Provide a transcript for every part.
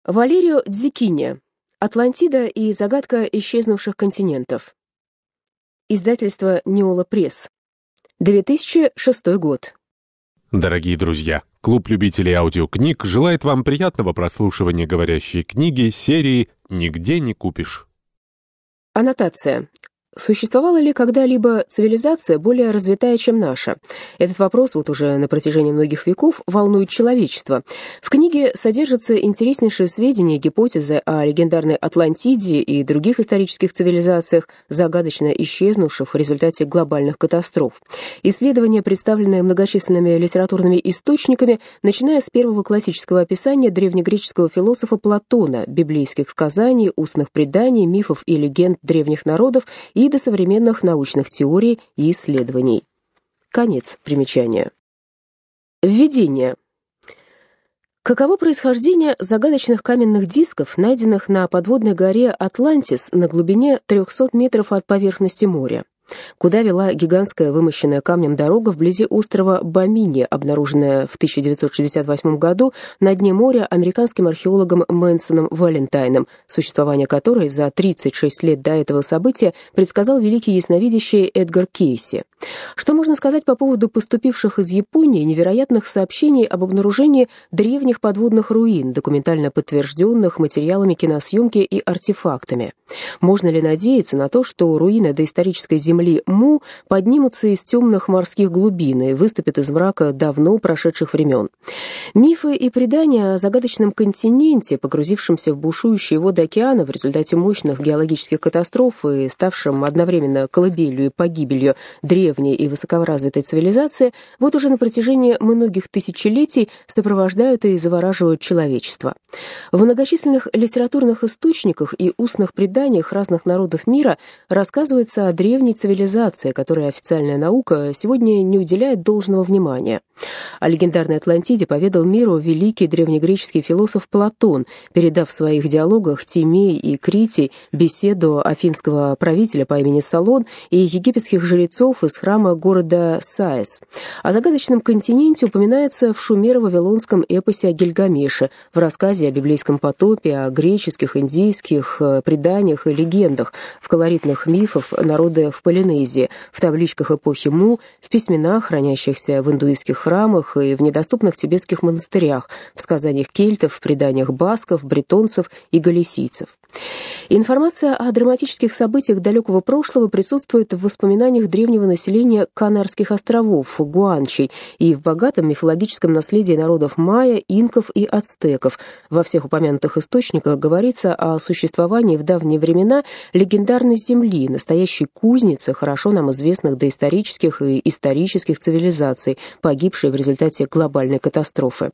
Валерио Дзеккини. «Атлантида и загадка исчезнувших континентов». Издательство Неола Пресс. 2006 год. Дорогие друзья, клуб любителей аудиокниг желает вам приятного прослушивания говорящей книги серии «Нигде не купишь». Аннотация. Существовала ли когда-либо цивилизация более развитая, чем наша? Этот вопрос вот уже на протяжении многих веков волнует человечество. В книге содержатся интереснейшие сведения и гипотезы о легендарной Атлантиде и других исторических цивилизациях, загадочно исчезнувших в результате глобальных катастроф. Исследования, представленные многочисленными литературными источниками, начиная с первого классического описания древнегреческого философа Платона, библейских сказаний, устных преданий, мифов и легенд древних народов и до современных научных теорий и исследований. Конец примечания. Введение. Каково происхождение загадочных каменных дисков, найденных на подводной горе Атлантис на глубине 300 метров от поверхности моря? Куда вела гигантская вымощенная камнем дорога вблизи острова Бомини, обнаруженная в 1968 году на дне моря американским археологом Мэнсоном Валентайном, существование которой за 36 лет до этого события предсказал великий ясновидящий Эдгар Кейси? Что можно сказать по поводу поступивших из Японии невероятных сообщений об обнаружении древних подводных руин, документально подтвержденных материалами киносъемки и артефактами? Можно ли надеяться на то, что руины доисторической земли Му поднимутся из темных морских глубин и выступят из мрака давно прошедших времен? Мифы и предания о загадочном континенте, погрузившемся в бушующие воды океана в результате мощных геологических катастроф и ставшем одновременно колыбелью и погибелью древней и высокоразвитой цивилизации, вот уже на протяжении многих тысячелетий сопровождают и завораживают человечество. В многочисленных литературных источниках и устных преданиях разных народов мира рассказывается о древней цивилизации, которой официальная наука сегодня не уделяет должного внимания. О легендарной Атлантиде поведал миру великий древнегреческий философ Платон, передав в своих диалогах Тимей и Критий беседу афинского правителя по имени Солон и египетских жрецов из храма города Саис. О загадочном континенте упоминается в шумеро-вавилонском эпосе о Гильгамеше, в рассказе о библейском потопе, о греческих, индийских преданиях и легендах, в колоритных мифах народа в Полинезии, в табличках эпохи Му, в письменах, хранящихся в индуистских храмах и в недоступных тибетских монастырях, в сказаниях кельтов, в преданиях басков, бретонцев и галисийцев. Информация о драматических событиях далекого прошлого присутствует в воспоминаниях древнего населения Канарских островов, гуанчей, и в богатом мифологическом наследии народов майя, инков и ацтеков. Во всех упомянутых источниках говорится о существовании в давние времена легендарной земли, настоящей кузницы хорошо нам известных доисторических и исторических цивилизаций, погибшей в результате глобальной катастрофы.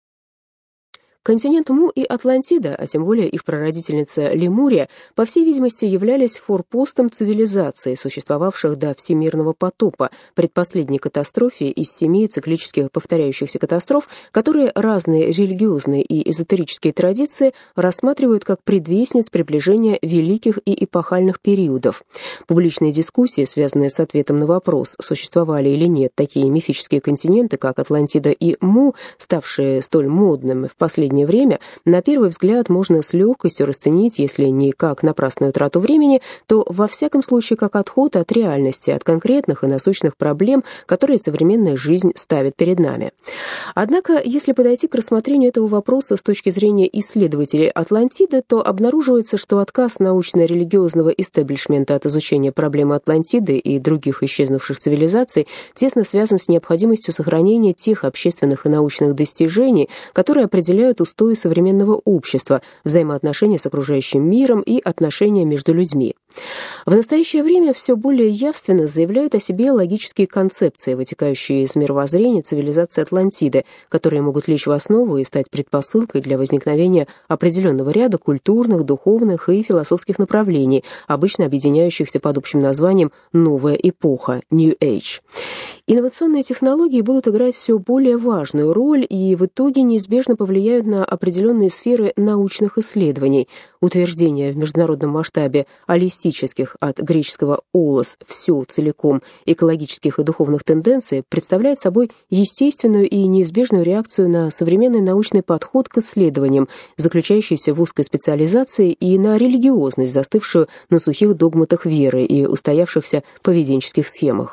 Континент Му и Атлантида, а тем более их прародительница Лемурия, по всей видимости, являлись форпостом цивилизаций, существовавших до всемирного потопа, предпоследней катастрофе из 7 циклических повторяющихся катастроф, которые разные религиозные и эзотерические традиции рассматривают как предвестниц приближения великих и эпохальных периодов. Публичные дискуссии, связанные с ответом на вопрос, существовали или нет такие мифические континенты, как Атлантида и Му, ставшие столь модными в последнее время, на первый взгляд можно с легкостью расценить, если не как напрасную трату времени, то во всяком случае как отход от реальности, от конкретных и насущных проблем, которые современная жизнь ставит перед нами. Однако, если подойти к рассмотрению этого вопроса с точки зрения исследователей Атлантиды, то обнаруживается, что отказ научно-религиозного истеблишмента от изучения проблемы Атлантиды и других исчезнувших цивилизаций тесно связан с необходимостью сохранения тех общественных и научных достижений, которые определяют устои современного общества, взаимоотношения с окружающим миром и отношения между людьми. В настоящее время все более явственно заявляют о себе логические концепции, вытекающие из мировоззрения цивилизации Атлантиды, которые могут лечь в основу и стать предпосылкой для возникновения определенного ряда культурных, духовных и философских направлений, обычно объединяющихся под общим названием «Новая эпоха» (New Age). Инновационные технологии будут играть все более важную роль и в итоге неизбежно повлияют на определенные сферы научных исследований. Утверждение в международном масштабе о холистических, от греческого «олос» — все целиком, экологических и духовных тенденций, представляет собой естественную и неизбежную реакцию на современный научный подход к исследованиям, заключающийся в узкой специализации, и на религиозность, застывшую на сухих догматах веры и устоявшихся поведенческих схемах.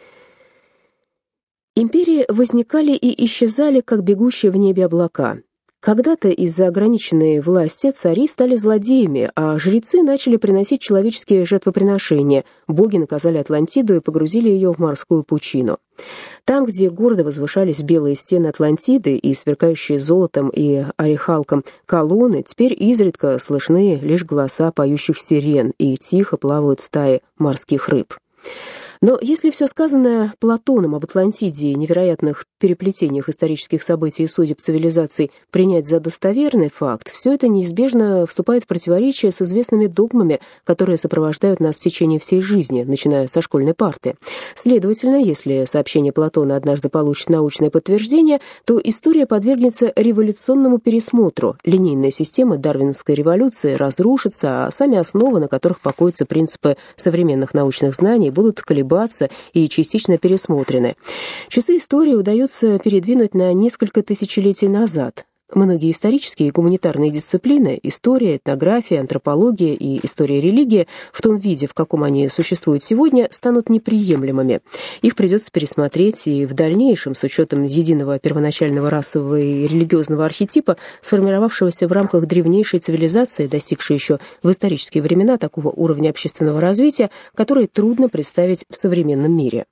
Империи возникали и исчезали, как бегущие в небе облака. Когда-то из-за ограниченной власти цари стали злодеями, а жрецы начали приносить человеческие жертвоприношения. Боги наказали Атлантиду и погрузили ее в морскую пучину. Там, где гордо возвышались белые стены Атлантиды и сверкающие золотом и орехалком колонны, теперь изредка слышны лишь голоса поющих сирен и тихо плавают стаи морских рыб. Но если все сказанное Платоном об Атлантиде и невероятных переплетениях исторических событий и судеб цивилизаций принять за достоверный факт, все это неизбежно вступает в противоречие с известными догмами, которые сопровождают нас в течение всей жизни, начиная со школьной парты. Следовательно, если сообщение Платона однажды получит научное подтверждение, то история подвергнется революционному пересмотру. Линейная система дарвиновской революции разрушится, а сами основы, на которых покоятся принципы современных научных знаний, будут колебаться и частично пересмотрены. Часы истории удается передвинуть на несколько тысячелетий назад. Многие исторические и гуманитарные дисциплины — история, этнография, антропология и история религии в том виде, в каком они существуют сегодня, станут неприемлемыми. Их придется пересмотреть и в дальнейшем с учетом единого первоначального расового и религиозного архетипа, сформировавшегося в рамках древнейшей цивилизации, достигшей еще в исторические времена такого уровня общественного развития, который трудно представить в современном мире.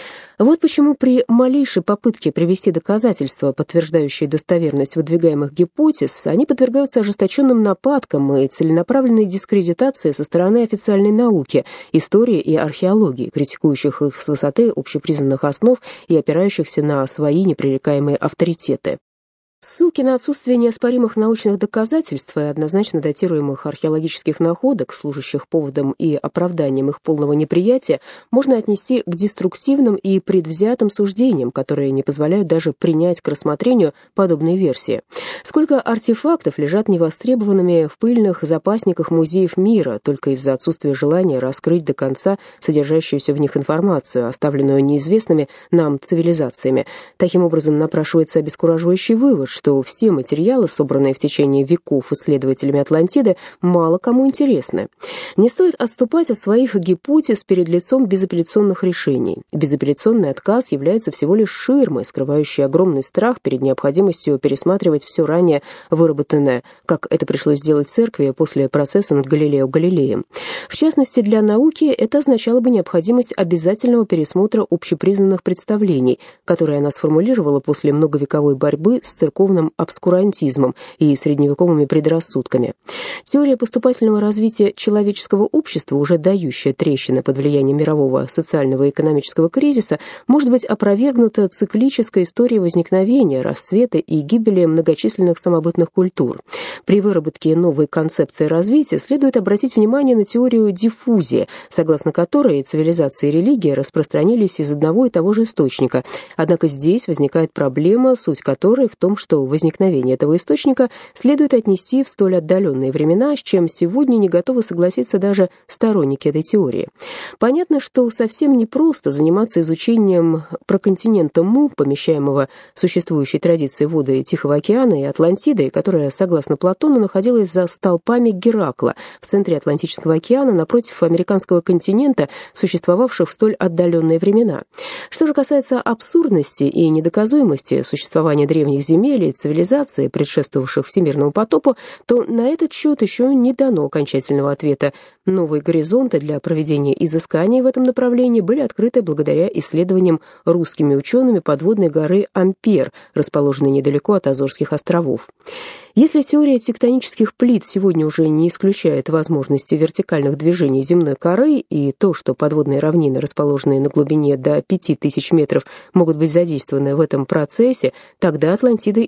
Вот почему при малейшей попытке привести доказательства, подтверждающие достоверность выдвигаемых гипотез, они подвергаются ожесточенным нападкам и целенаправленной дискредитации со стороны официальной науки, истории и археологии, критикующих их с высоты общепризнанных основ и опирающихся на свои непререкаемые авторитеты. Ссылки на отсутствие неоспоримых научных доказательств и однозначно датируемых археологических находок, служащих поводом и оправданием их полного неприятия, можно отнести к деструктивным и предвзятым суждениям, которые не позволяют даже принять к рассмотрению подобные версии. Сколько артефактов лежат невостребованными в пыльных запасниках музеев мира только из-за отсутствия желания раскрыть до конца содержащуюся в них информацию, оставленную неизвестными нам цивилизациями. Таким образом, напрашивается обескураживающий вывод, что все материалы, собранные в течение веков исследователями Атлантиды, мало кому интересны. Не стоит отступать от своих гипотез перед лицом безапелляционных решений. Безапелляционный отказ является всего лишь ширмой, скрывающей огромный страх перед необходимостью пересматривать все ранее выработанное, как это пришлось сделать церкви после процесса над Галилео Галилеем. В частности, для науки это означало бы необходимость обязательного пересмотра общепризнанных представлений, которые она сформулировала после многовековой борьбы с церковным обскурантизмом и средневековыми предрассудками. Теория поступательного развития человеческого общества, уже дающая трещины под влиянием мирового социального и экономического кризиса, может быть опровергнута циклической историей возникновения, расцвета и гибели многочисленных самобытных культур. При выработке новой концепции развития следует обратить внимание на теорию диффузии, согласно которой цивилизация и религия распространились из одного и того же источника. Однако здесь возникает проблема, суть которой в том, что возникновение этого источника следует отнести в столь отдаленные времена, с чем сегодня не готовы согласиться даже сторонники этой теории. Понятно, что совсем непросто заниматься изучением проконтинента Му, помещаемого существующей традицией воды Тихого океана и Атлантиды, которая, согласно Платону, находилась за столпами Геракла в центре Атлантического океана напротив американского континента, существовавших в столь отдаленные времена. Что же касается абсурдности и недоказуемости существования древних земель и цивилизаций, предшествовавших всемирному потопу, то на этот счет еще не дано окончательного ответа. Новые горизонты для проведения изысканий в этом направлении были открыты благодаря исследованиям русскими учеными подводной горы Ампер, расположенной недалеко от Азорских островов. Если теория тектонических плит сегодня уже не исключает возможности вертикальных движений земной коры и то, что подводные равнины, расположенные на глубине до 5000 метров, могут быть задействованы в этом процессе, тогда Атлантида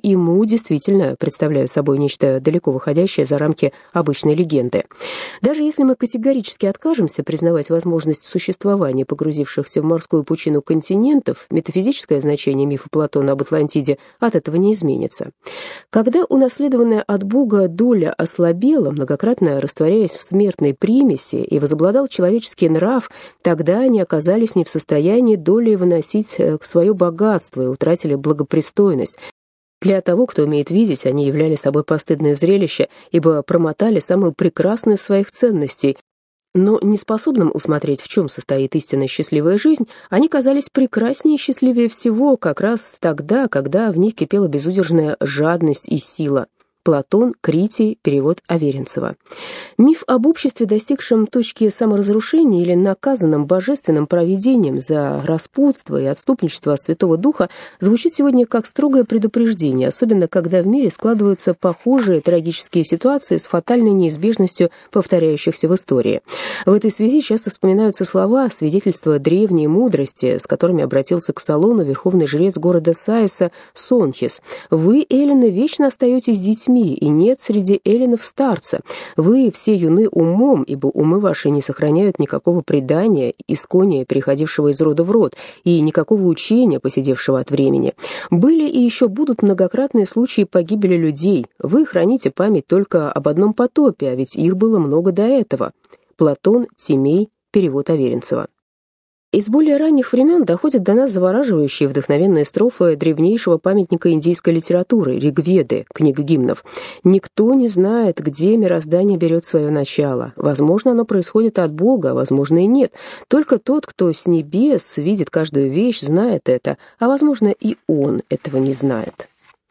и Му действительно представляют собой нечто далеко выходящее за рамки обычной легенды. Даже если мы категорически откажемся признавать возможность существования погрузившихся в морскую пучину континентов, метафизическое значение мифа Платона об Атлантиде от этого не изменится. Когда унаследованная от Бога доля ослабела, многократно растворяясь в смертной примеси, и возобладал человеческий нрав, тогда они оказались не в состоянии долей выносить свое богатство и утратили благопристойность. Для того, кто умеет видеть, они являли собой постыдное зрелище, ибо промотали самую прекрасную из своих ценностей. Но неспособным усмотреть, в чем состоит истинно счастливая жизнь, они казались прекраснее и счастливее всего как раз тогда, когда в них кипела безудержная жадность и сила. Платон, Критий, перевод Аверинцева. Миф об обществе, достигшем точки саморазрушения или наказанном божественным провидением за распутство и отступничество от Святого Духа, звучит сегодня как строгое предупреждение, особенно когда в мире складываются похожие трагические ситуации с фатальной неизбежностью повторяющихся в истории. В этой связи часто вспоминаются слова, свидетельства древней мудрости, с которыми обратился к Солону верховный жрец города Саиса Сонхис. «Вы, эллины, вечно остаетесь детьми, и нет среди эллинов старца. Вы все юны умом, ибо умы ваши не сохраняют никакого предания, искония, переходившего из рода в род, и никакого учения, посидевшего от времени. Были и еще будут многократные случаи погибели людей. Вы храните память только об одном потопе, а ведь их было много до этого». Платон, Тимей, перевод Аверинцева. Из более ранних времен доходят до нас завораживающие вдохновенные строфы древнейшего памятника индийской литературы Ригведы, книга гимнов. «Никто не знает, где мироздание берет свое начало. Возможно, оно происходит от Бога, а возможно и нет. Только тот, кто с небес видит каждую вещь, знает это, а возможно и он этого не знает».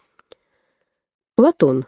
Платон.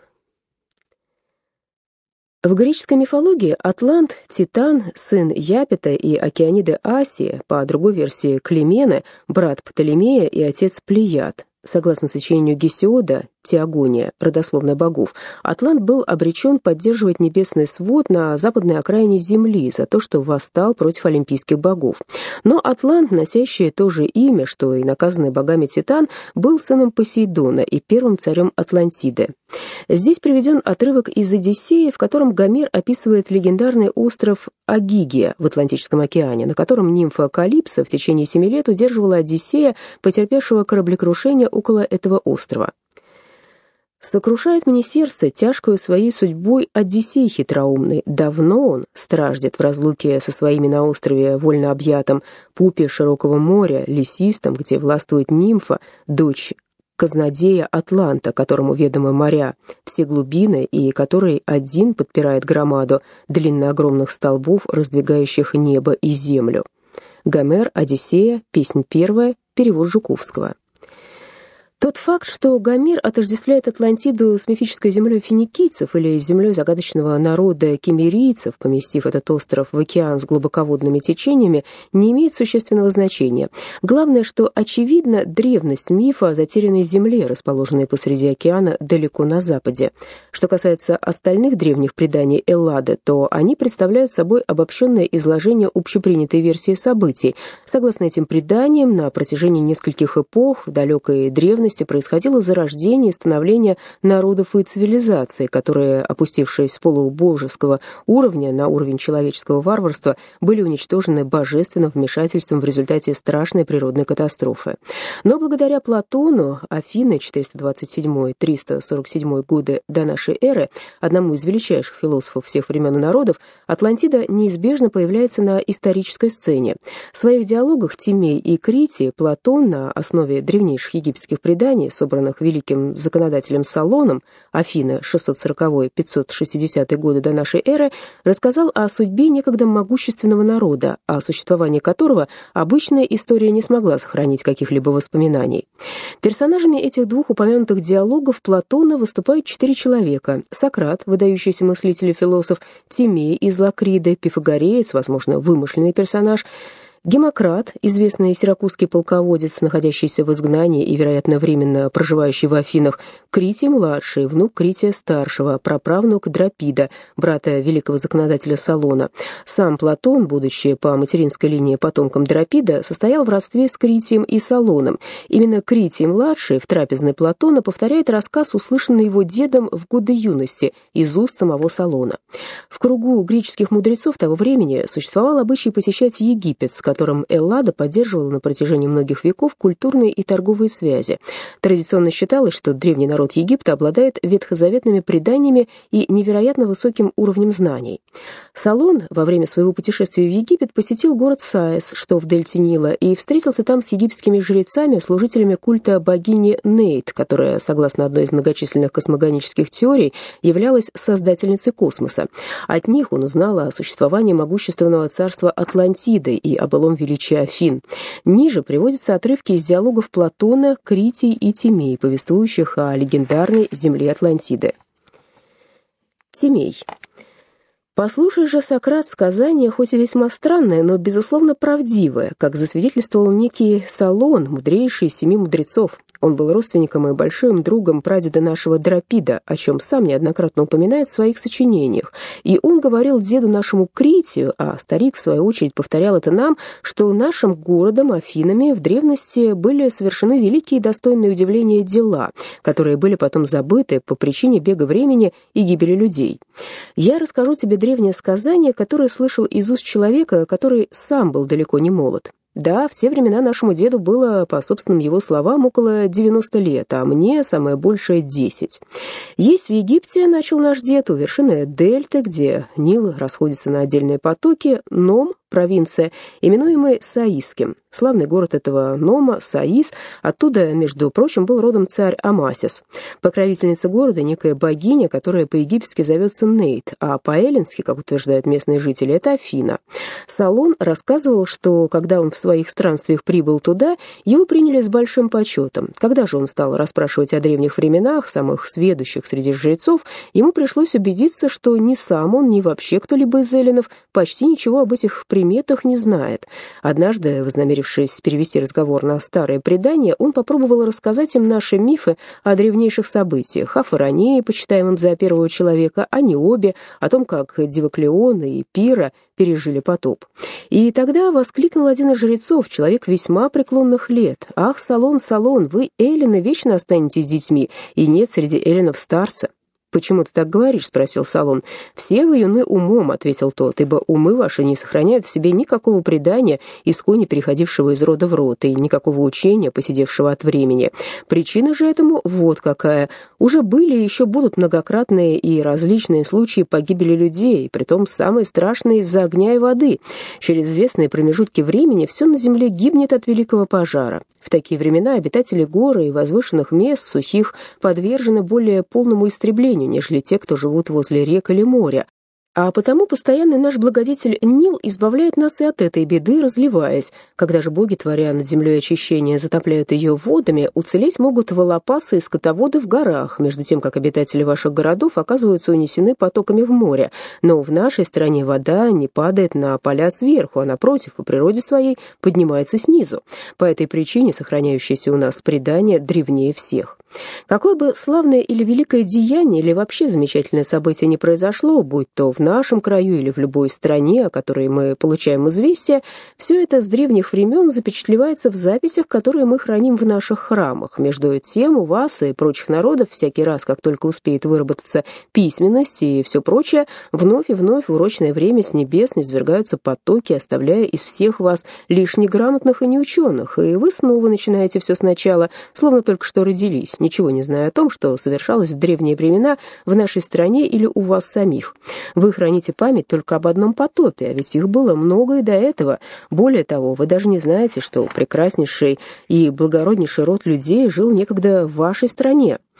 В греческой мифологии Атлант, Титан, сын Япета и Океаниды Асии, по другой версии Климены, брат Птолемея и отец Плеяд. Согласно сочинению Гесиода «Теогония», родословная богов, Атлант был обречен поддерживать небесный свод на западной окраине Земли за то, что восстал против олимпийских богов. Но Атлант, носящий то же имя, что и наказанный богами Титан, был сыном Посейдона и первым царем Атлантиды. Здесь приведен отрывок из «Одиссеи», в котором Гомер описывает легендарный остров Агигия в Атлантическом океане, на котором нимфа Калипсо в течение 7 лет удерживала Одиссея, потерпевшего кораблекрушение около этого острова. «Сокрушает мне сердце тяжкою своей судьбой Одиссей хитроумный. Давно он страждет в разлуке со своими на острове вольно объятом, пупе широкого моря, лесистом, где властвует нимфа, дочь казнодея Атланта, которому ведомы моря, все глубины, и который один подпирает громаду длинно огромных столбов, раздвигающих небо и землю». Гомер, Одиссея, песнь 1, перевод Жуковского. Тот факт, что Гомер отождествляет Атлантиду с мифической землей финикийцев или землей загадочного народа киммерийцев, поместив этот остров в океан с глубоководными течениями, не имеет существенного значения. Главное, что очевидна древность мифа о затерянной земле, расположенной посреди океана далеко на западе. Что касается остальных древних преданий Эллады, то они представляют собой обобщенное изложение общепринятой версии событий. Согласно этим преданиям, на протяжении нескольких эпох в далекой древности происходило зарождение и становление народов и цивилизаций, которые, опустившись с полубожеского уровня на уровень человеческого варварства, были уничтожены божественным вмешательством в результате страшной природной катастрофы. Но благодаря Платону, Афины 427-347 годы до нашей эры, одному из величайших философов всех времен и народов, Атлантида неизбежно появляется на исторической сцене. В своих диалогах Тимей и Критий Платон на основе древнейших египетских преданий, собранных великим законодателем Солоном, Афины 640-560 годы до нашей эры, рассказал о судьбе некогда могущественного народа, о существовании которого обычная история не смогла сохранить каких-либо воспоминаний. Персонажами этих двух упомянутых диалогов Платона выступают 4 человека: Сократ, выдающийся мыслитель и философ, Тимей из Лакриды, пифагореец, возможно, вымышленный персонаж, Гимократ, известный сиракузский полководец, находящийся в изгнании и, вероятно, временно проживающий в Афинах, Критий-младший, внук Крития-старшего, праправнук Дропида, брата великого законодателя Солона. Сам Платон, будучи по материнской линии потомком Дропида, состоял в родстве с Критием и Солоном. Именно Критий-младший в трапезной Платона повторяет рассказ, услышанный его дедом в годы юности, из уст самого Солона. В кругу греческих мудрецов того времени существовал обычай посещать Египет, с которым Эллада поддерживала на протяжении многих веков культурные и торговые связи. Традиционно считалось, что древний народ Египта обладает ветхозаветными преданиями и невероятно высоким уровнем знаний. Солон во время своего путешествия в Египет посетил город Саис, что в дельте Нила, и встретился там с египетскими жрецами, служителями культа богини Нейт, которая, согласно одной из многочисленных космогонических теорий, являлась создательницей космоса. От них он узнал о существовании могущественного царства Атлантиды и о былом величии Афин. Ниже приводятся отрывки из диалогов Платона, Критий и Тимей, повествующих о легендарной земле Атлантиды. Тимей. «Послушай же, Сократ, сказание, хоть и весьма странное, но, безусловно, правдивое, как засвидетельствовал некий Солон, мудрейший из 7 мудрецов. Он был родственником и большим другом прадеда нашего Дропида, о чем сам неоднократно упоминает в своих сочинениях. И он говорил деду нашему Критию, а старик, в свою очередь, повторял это нам, что нашим городом, Афинами, в древности были совершены великие и достойные удивления дела, которые были потом забыты по причине бега времени и гибели людей. Я расскажу тебе древнее сказание, которое слышал из уст человека, который сам был далеко не молод. Да, в те времена нашему деду было, по собственным его словам, около 90 лет, а мне самое большее 10. Есть в Египте, начал наш дед, у вершины дельты, где Нил расходится на отдельные потоки, Ном, провинция, именуемый Саисским. Славный город этого Нома, Саис, оттуда, между прочим, был родом царь Амасис. Покровительница города некая богиня, которая по-египетски зовется Нейт, а по-эллински, как утверждают местные жители, это Афина. Солон рассказывал, что когда он в своих странствиях прибыл туда, его приняли с большим почетом. Когда же он стал расспрашивать о древних временах, самых сведущих среди жрецов, ему пришлось убедиться, что ни сам он, ни вообще кто-либо из эллинов почти ничего об этих приметах не знает. Однажды, вознамерившись перевести разговор на старые предания, он попробовал рассказать им наши мифы о древнейших событиях, о Фаронее, почитаемом за первого человека, о Необе, о том, как Дивоклеон и Пира пережили потоп. И тогда воскликнул один из жрецов, человек весьма преклонных лет: «Ах, Солон, Солон, вы, эллины, вечно останетесь детьми, и нет среди эллинов старца». «Почему ты так говоришь?» — спросил Солон. «Все вы юны умом», — ответил тот, «ибо умы ваши не сохраняют в себе никакого предания, искони переходившего из рода в род, и никакого учения, посидевшего от времени. Причина же этому вот какая. Уже были и еще будут многократные и различные случаи погибели людей, притом самые страшные из-за огня и воды. Через известные промежутки времени все на земле гибнет от великого пожара. В такие времена обитатели гор и возвышенных мест, сухих, подвержены более полному истреблению, нежели те, кто живут возле рек или моря. А потому постоянный наш благодетель Нил избавляет нас и от этой беды, разливаясь. Когда же боги, творя над землей очищение, затопляют ее водами, уцелеть могут волопасы и скотоводы в горах, между тем, как обитатели ваших городов оказываются унесены потоками в море. Но в нашей стране вода не падает на поля сверху, а напротив, по природе своей, поднимается снизу. По этой причине сохраняющееся у нас предание древнее всех. Какое бы славное или великое деяние, или вообще замечательное событие не произошло, будь то в нашем краю или в любой стране, о которой мы получаем известия, все это с древних времен запечатлевается в записях, которые мы храним в наших храмах. Между тем, у вас и прочих народов всякий раз, как только успеет выработаться письменность и все прочее, вновь и вновь в урочное время с небес низвергаются потоки, оставляя из всех вас лишь неграмотных и неученых, и вы снова начинаете все сначала, словно только что родились, ничего не зная о том, что совершалось в древние времена в нашей стране или у вас самих. Вы храните память только об одном потопе, а ведь их было много и до этого. Более того, вы даже не знаете, что прекраснейший и благороднейший род людей жил некогда в вашей стране.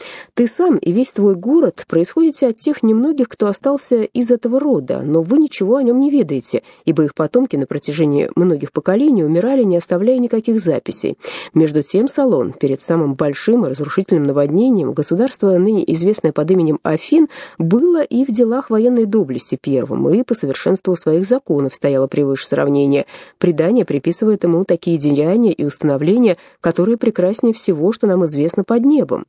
Ты сам и весь твой город происходите от тех немногих, кто остался из этого рода, но вы ничего о нем не ведаете, ибо их потомки на протяжении многих поколений умирали, не оставляя никаких записей. Между тем, Солон, перед самым большим и разрушительным наводнением, государство, ныне известное под именем Афин, было и в делах военной доблести первым, и по совершенству своих законов стояло превыше сравнения. Предание приписывает ему такие деяния и установления, которые прекраснее всего, что нам известно под небом.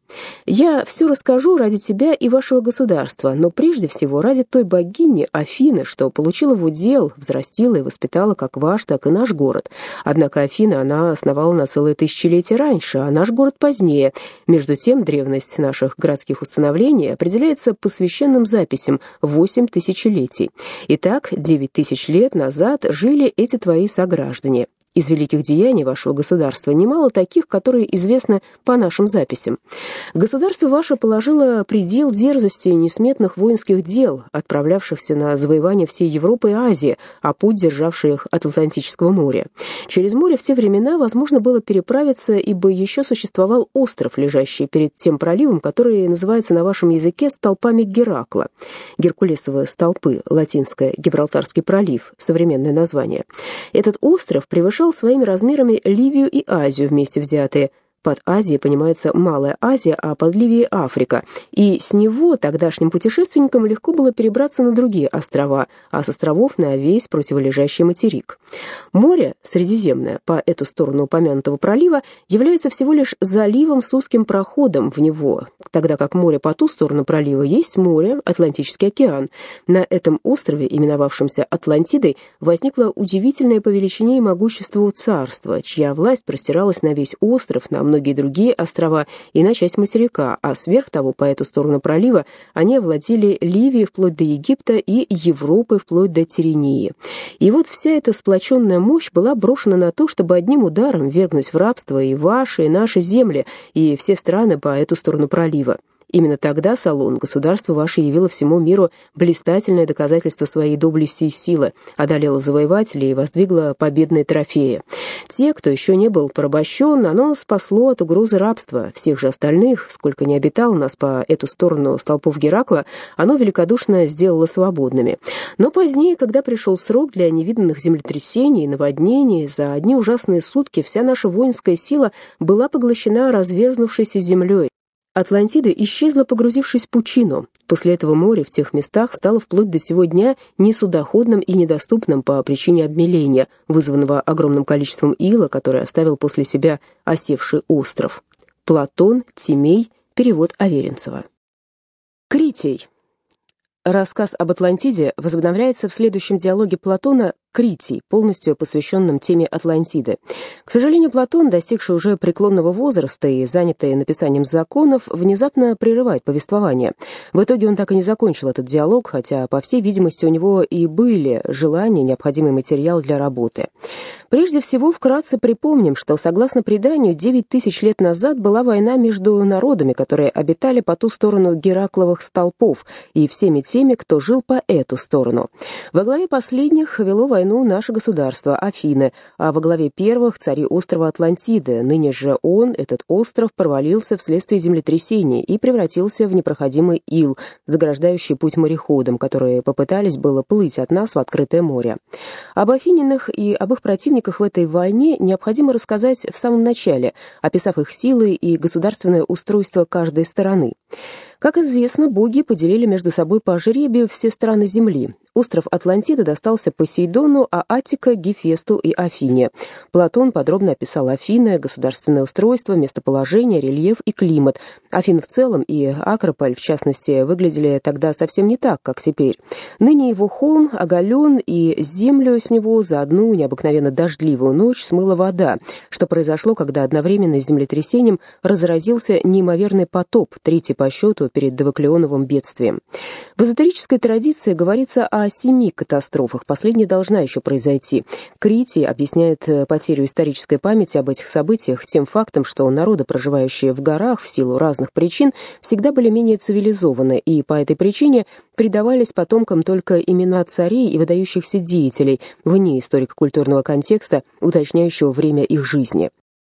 Я все расскажу ради тебя и вашего государства, но прежде всего ради той богини Афины, что получила в удел, взрастила и воспитала как ваш, так и наш город. Однако Афина она основала на целое тысячелетие раньше, а наш город позднее. Между тем, древность наших городских установлений определяется по священным записям 8 тысячелетий. Итак, 9 тысяч лет назад жили эти твои сограждане. Из великих деяний вашего государства немало таких, которые известны по нашим записям. Государство ваше положило предел дерзости несметных воинских дел, отправлявшихся на завоевание всей Европы и Азии, а путь державший их от Атлантического моря. Через море в те времена возможно было переправиться, ибо еще существовал остров, лежащий перед тем проливом, который называется на вашем языке столпами Геракла. Геркулесовые столпы, латинское Гибралтарский пролив, современное название. Этот остров превышал своими размерами Ливию и Азию вместе взятые. Под Азией понимается Малая Азия, а под Ливией Африка. И с него тогдашним путешественникам легко было перебраться на другие острова, а с островов на весь противолежащий материк. Море Средиземное по эту сторону упомянутого пролива является всего лишь заливом с узким проходом в него, тогда как море по ту сторону пролива есть море, Атлантический океан. На этом острове, именовавшемся Атлантидой, возникло удивительное по величине и могуществу царство, чья власть простиралась на весь остров, на многие другие острова и на часть материка, а сверх того, по эту сторону пролива, они овладели Ливией вплоть до Египта и Европой вплоть до Тиринии. И вот вся эта сплоченная мощь была брошена на то, чтобы одним ударом ввергнуть в рабство и ваши, и наши земли, и все страны по эту сторону пролива. Именно тогда, Солон, государство ваше явило всему миру блистательное доказательство своей доблести и силы, одолело завоевателей и воздвигло победные трофеи. Те, кто еще не был порабощен, оно спасло от угрозы рабства. Всех же остальных, сколько ни обитал у нас по эту сторону столпов Геракла, оно великодушно сделало свободными. Но позднее, когда пришел срок для невиданных землетрясений и наводнений, за одни ужасные сутки вся наша воинская сила была поглощена разверзнувшейся землей. Атлантида исчезла, погрузившись в пучину. После этого море в тех местах стало вплоть до сего дня несудоходным и недоступным по причине обмеления, вызванного огромным количеством ила, который оставил после себя осевший остров. Платон, Тимей, перевод Аверинцева. Критий. Рассказ об Атлантиде возобновляется в следующем диалоге Платона «Критий», полностью посвященном теме Атлантиды. К сожалению, Платон, достигший уже преклонного возраста и занятый написанием законов, внезапно прерывает повествование. В итоге он так и не закончил этот диалог, хотя, по всей видимости, у него и были желания, необходимый материал для работы. Прежде всего, вкратце припомним, что, согласно преданию, 9 тысяч лет назад была война между народами, которые обитали по ту сторону Геракловых столпов, и всеми теми, кто жил по эту сторону. Во главе последних вело войну наше государство Афины, а во главе первых цари острова Атлантиды. Ныне же этот остров, провалился вследствие землетрясений и превратился в непроходимый ил, заграждающий путь мореходам, которые попытались было плыть от нас в открытое море. Об афининах и об их противниках в этой войне необходимо рассказать в самом начале, описав их силы и государственное устройство каждой стороны. Как известно, боги поделили между собой по жребию все страны земли. Остров Атлантида достался Посейдону, а Аттика — Гефесту и Афине. Платон подробно описал Афины, государственное устройство, местоположение, рельеф и климат. Афины в целом и Акрополь, в частности, выглядели тогда совсем не так, как теперь. Ныне его холм оголен, и землю с него за одну необыкновенно дождливую ночь смыла вода, что произошло, когда одновременно с землетрясением разразился неимоверный потоп, третий по счету перед Диоклеоновым бедствием. В эзотерической традиции говорится о 7 катастрофах. Последняя должна еще произойти. Критий объясняет потерю исторической памяти об этих событиях тем фактом, что народы, проживающие в горах в силу разных причин, всегда были менее цивилизованы, и по этой причине предавались потомкам только имена царей и выдающихся деятелей, вне историко-культурного контекста, уточняющего время их жизни.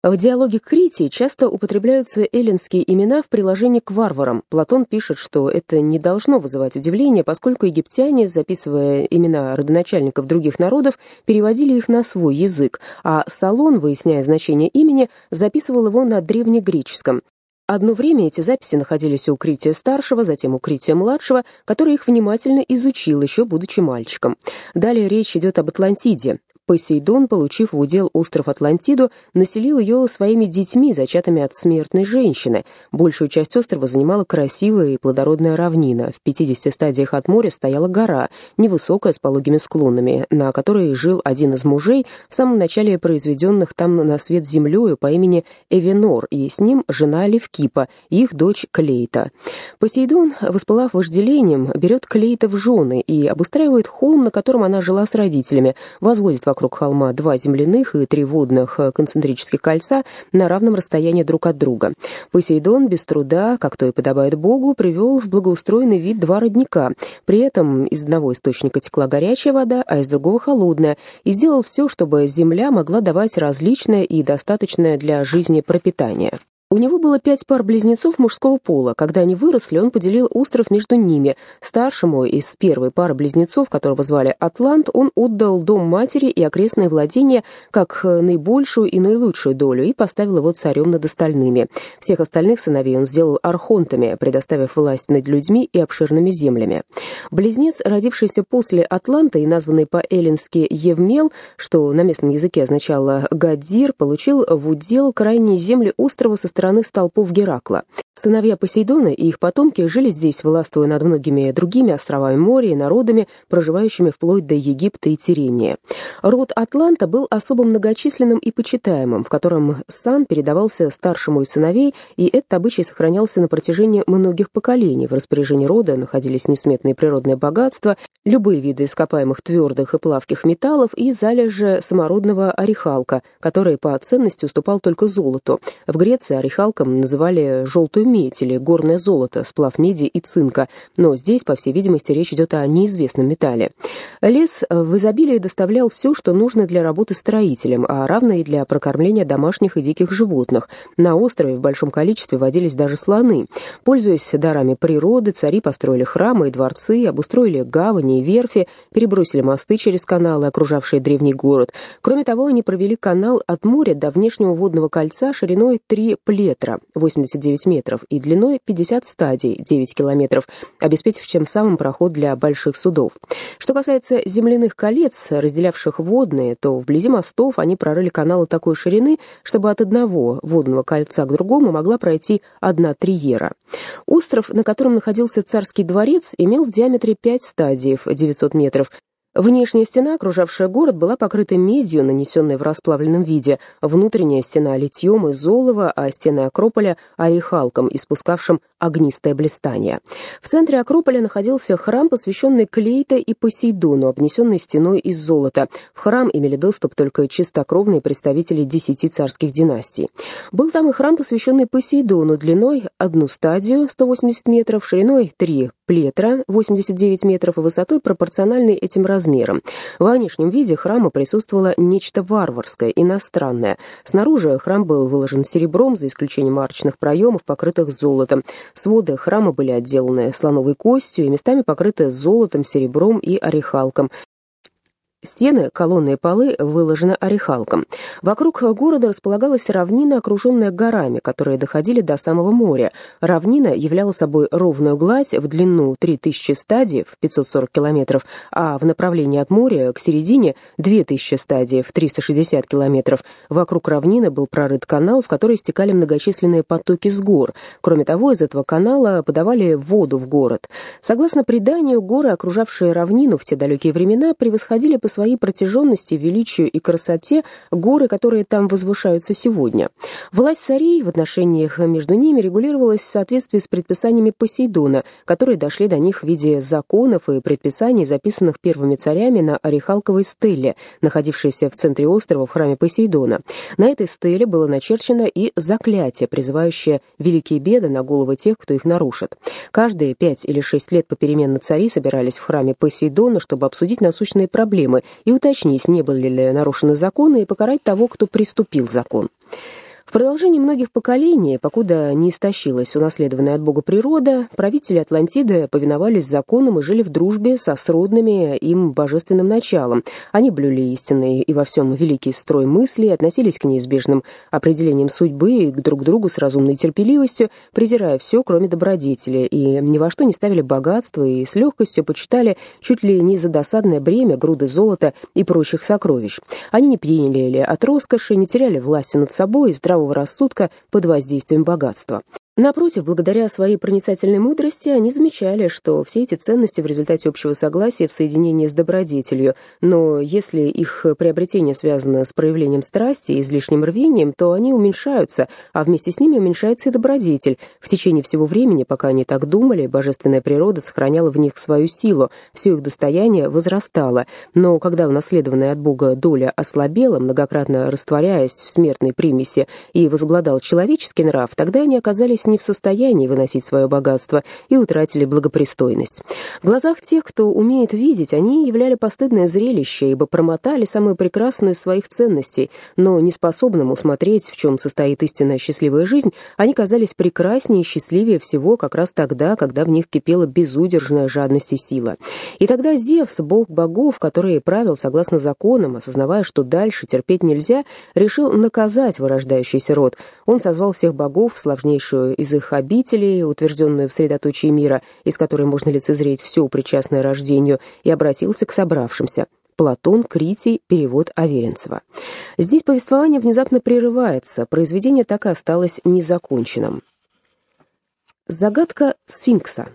В диалоге Критии часто употребляются эллинские имена в приложении к варварам. Платон пишет, что это не должно вызывать удивления, поскольку египтяне, записывая имена родоначальников других народов, переводили их на свой язык, а Солон, выясняя значение имени, записывал его на древнегреческом. Одно время эти записи находились у Крития-старшего, затем у Крития-младшего, который их внимательно изучил, еще будучи мальчиком. Далее речь идет об Атлантиде. Посейдон, получив в удел остров Атлантиду, населил ее своими детьми, зачатыми от смертной женщины. Большую часть острова занимала красивая и плодородная равнина. В 50 стадиях от моря стояла гора, невысокая, с пологими склонами, на которой жил один из мужей, в самом начале произведенных там на свет землею, по имени Эвенор, и с ним жена Левкипа и их дочь Клейта. Посейдон, воспылав вожделением, берет Клейта в жены и обустраивает холм, на котором она жила с родителями, возводит вокруг холма 2 земляных и 3 водных концентрических кольца на равном расстоянии друг от друга. Посейдон без труда, как то и подобает Богу, привел в благоустроенный вид 2 родника. При этом из одного источника текла горячая вода, а из другого холодная, и сделал все, чтобы земля могла давать различное и достаточное для жизни пропитание. У него было 5 пар близнецов мужского пола. Когда они выросли, он поделил остров между ними. Старшему из первой пары близнецов, которого звали Атлант, он отдал дом матери и окрестные владения как наибольшую и наилучшую долю и поставил его царем над остальными. Всех остальных сыновей он сделал архонтами, предоставив власть над людьми и обширными землями. Близнец, родившийся после Атланта и названный по-эллински Евмел, что на местном языке означало «Гадир», получил в удел крайние земли острова со стороны столпов Геракла. Сыновья Посейдона и их потомки жили здесь, властвуя над многими другими островами моря и народами, проживающими вплоть до Египта и Тирения. Род Атланта был особо многочисленным и почитаемым, в котором сан передавался старшему из сыновей, и этот обычай сохранялся на протяжении многих поколений. В распоряжении рода находились несметные природные богатства, любые виды ископаемых твердых и плавких металлов и залежи самородного орехалка, который по ценности уступал только золоту. В Греции орехалком называли желтую медь или горное золото, сплав меди и цинка, но здесь, по всей видимости, речь идет о неизвестном металле. Лес в изобилии доставлял все, что нужно для работы строителям, а равно и для прокормления домашних и диких животных. На острове в большом количестве водились даже слоны. Пользуясь дарами природы, цари построили храмы и дворцы, обустроили гавани и верфи, перебросили мосты через каналы, окружавшие древний город. Кроме того, они провели канал от моря до внешнего водного кольца шириной 3 плетра, 89 метров, и длиной 50 стадий, 9 километров, обеспечив тем самым проход для больших судов. Что касается земляных колец, разделявших водные, то вблизи мостов они прорыли каналы такой ширины, чтобы от одного водного кольца к другому могла пройти 1 триера. Остров, на котором находился царский дворец, имел в диаметре 5 стадий, 900 метров. Внешняя стена, окружавшая город, была покрыта медью, нанесенной в расплавленном виде. Внутренняя стена — литьем из олова, а стены Акрополя — орехалком, испускавшим огнистое блистание. В центре Акрополя находился храм, посвященный Клейто и Посейдону, обнесенный стеной из золота. В храм имели доступ только чистокровные представители 10 царских династий. Был там и храм, посвященный Посейдону, длиной 1 стадию, 180 метров, шириной 3 плетра, 89 метров, и высотой, пропорциональной этим размерам. В внешнем виде храма присутствовало нечто варварское, иностранное. Снаружи храм был выложен серебром, за исключением арочных проемов, покрытых золотом. Своды храма были отделаны слоновой костью и местами покрыты золотом, серебром и орехалком. Стены, колонны и полы выложены орехалком. Вокруг города располагалась равнина, окруженная горами, которые доходили до самого моря. Равнина являла собой ровную гладь в длину 3000 стадий, 540 километров, а в направлении от моря к середине 2000 стадий, 360 километров. Вокруг равнины был прорыт канал, в который стекали многочисленные потоки с гор. Кроме того, из этого канала подавали воду в город. Согласно преданию, горы, окружавшие равнину в те далекие времена, превосходили по своей протяженности, величию и красоте горы, которые там возвышаются сегодня. Власть царей в отношениях между ними регулировалась в соответствии с предписаниями Посейдона, которые дошли до них в виде законов и предписаний, записанных первыми царями на орехалковой стеле, находившейся в центре острова в храме Посейдона. На этой стеле было начерчено и заклятие, призывающее великие беды на головы тех, кто их нарушит. Каждые 5 или 6 лет попеременно цари собирались в храме Посейдона, чтобы обсудить насущные проблемы и уточнить, не были ли нарушены законы, и покарать того, кто приступил закон. В продолжении многих поколений, покуда не истощилась унаследованная от Бога природа, правители Атлантиды повиновались законам и жили в дружбе со сродными им божественным началом. Они блюли истинный и во всем великий строй мыслей, относились к неизбежным определениям судьбы и друг к другу с разумной терпеливостью, презирая все, кроме добродетели, и ни во что не ставили богатство и с легкостью почитали чуть ли не за досадное бремя груды золота и прочих сокровищ. Они не пьянели от роскоши, не теряли власти над собой и здравого рассудка под воздействием богатства. Напротив, благодаря своей проницательной мудрости, они замечали, что все эти ценности в результате общего согласия в соединении с добродетелью, но если их приобретение связано с проявлением страсти и излишним рвением, то они уменьшаются, а вместе с ними уменьшается и добродетель. В течение всего времени, пока они так думали, божественная природа сохраняла в них свою силу, все их достояние возрастало, но когда унаследованная от Бога доля ослабела, многократно растворяясь в смертной примеси, и возобладал человеческий нрав, тогда они оказались не в состоянии выносить свое богатство и утратили благопристойность. В глазах тех, кто умеет видеть, они являли постыдное зрелище, ибо промотали самую прекрасную из своих ценностей, но неспособным усмотреть, в чем состоит истинная счастливая жизнь, они казались прекраснее и счастливее всего как раз тогда, когда в них кипела безудержная жадность и сила. И тогда Зевс, бог богов, который правил согласно законам, осознавая, что дальше терпеть нельзя, решил наказать вырождающийся род. Он созвал всех богов в сложнейшую из их обителей, утвержденную в средоточии мира, из которой можно лицезреть все причастное рождению, и обратился к собравшимся. Платон, Критий, перевод Аверинцева. Здесь повествование внезапно прерывается, произведение так и осталось незаконченным. Загадка сфинкса.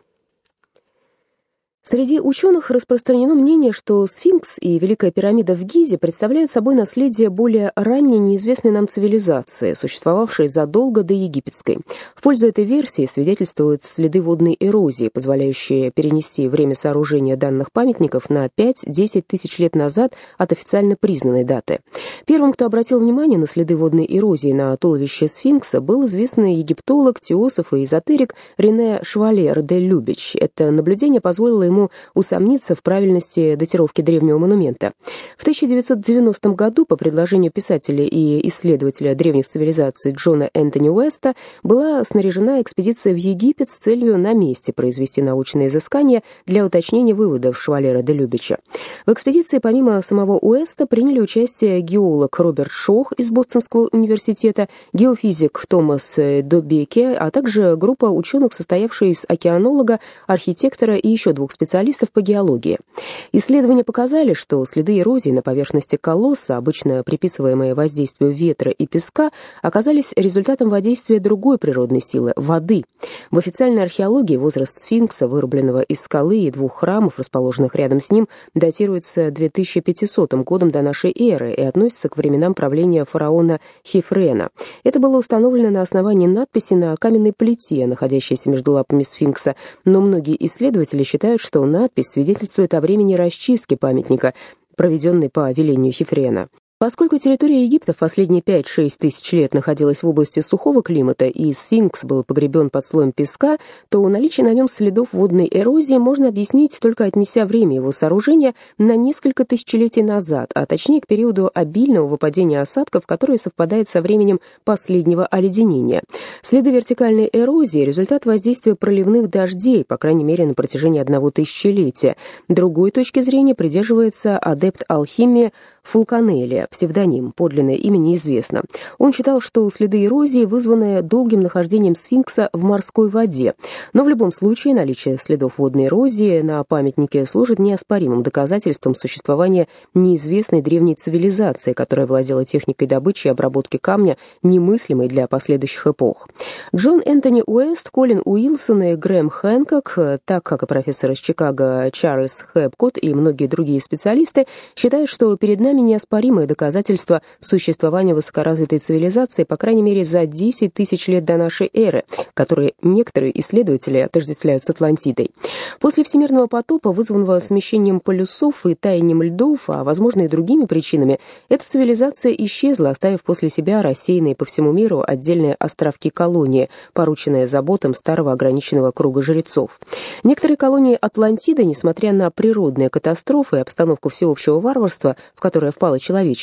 Среди ученых распространено мнение, что сфинкс и Великая пирамида в Гизе представляют собой наследие более ранней неизвестной нам цивилизации, существовавшей задолго до египетской. В пользу этой версии свидетельствуют следы водной эрозии, позволяющие перенести время сооружения данных памятников на 5-10 тысяч лет назад от официально признанной даты. Первым, кто обратил внимание на следы водной эрозии на туловище сфинкса, был известный египтолог, теософ и эзотерик Рене Швалер де Любич. Это наблюдение позволило ему усомниться в правильности датировки древнего монумента. В 1990 году по предложению писателя и исследователя древних цивилизаций Джона Энтони Уэста была снаряжена экспедиция в Египет с целью на месте произвести научные изыскания для уточнения выводов Швалера де Любича. В экспедиции помимо самого Уэста приняли участие геолог Роберт Шох из Бостонского университета, геофизик Томас Добеке, а также группа ученых, состоявшая из океанолога, архитектора и еще двух специалистов по геологии. Исследования показали, что следы эрозии на поверхности колосса, обычно приписываемые воздействию ветра и песка, оказались результатом воздействия другой природной силы – воды. В официальной археологии возраст сфинкса, вырубленного из скалы, и двух храмов, расположенных рядом с ним, датируется 2500 годом до нашей эры и относится к временам правления фараона Хефрена. Это было установлено на основании надписи на каменной плите, находящейся между лапами сфинкса, но многие исследователи считают, что надпись свидетельствует о времени расчистки памятника, проведенной по велению Хефрена. Поскольку территория Египта в последние 5-6 тысяч лет находилась в области сухого климата и сфинкс был погребен под слоем песка, то наличие на нем следов водной эрозии можно объяснить, только отнеся время его сооружения на несколько тысячелетий назад, а точнее к периоду обильного выпадения осадков, которое совпадает со временем последнего оледенения. Следы вертикальной эрозии – результат воздействия проливных дождей, по крайней мере, на протяжении 1 тысячелетия. Другой точки зрения придерживается адепт алхимии Фулканелли, псевдоним, подлинное имя неизвестно. Он считал, что следы эрозии вызваны долгим нахождением сфинкса в морской воде. Но в любом случае наличие следов водной эрозии на памятнике служит неоспоримым доказательством существования неизвестной древней цивилизации, которая владела техникой добычи и обработки камня, немыслимой для последующих эпох. Джон Энтони Уэст, Колин Уилсон и Грэм Хэнкок, так как и профессор из Чикаго Чарльз Хэпкот и многие другие специалисты, считают, что перед нами неоспоримое доказательство существования высокоразвитой цивилизации, по крайней мере, за 10 тысяч лет до нашей эры, которые некоторые исследователи отождествляют с Атлантидой. После всемирного потопа, вызванного смещением полюсов и таянием льдов, а, возможно, и другими причинами, эта цивилизация исчезла, оставив после себя рассеянные по всему миру отдельные островки-колонии, порученные заботам старого ограниченного круга жрецов. Некоторые колонии Атлантиды, несмотря на природные катастрофы и обстановку всеобщего варварства, в которое впало человечество,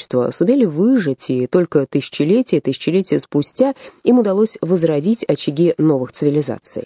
человечества сумели выжить, и только тысячелетия спустя им удалось возродить очаги новых цивилизаций.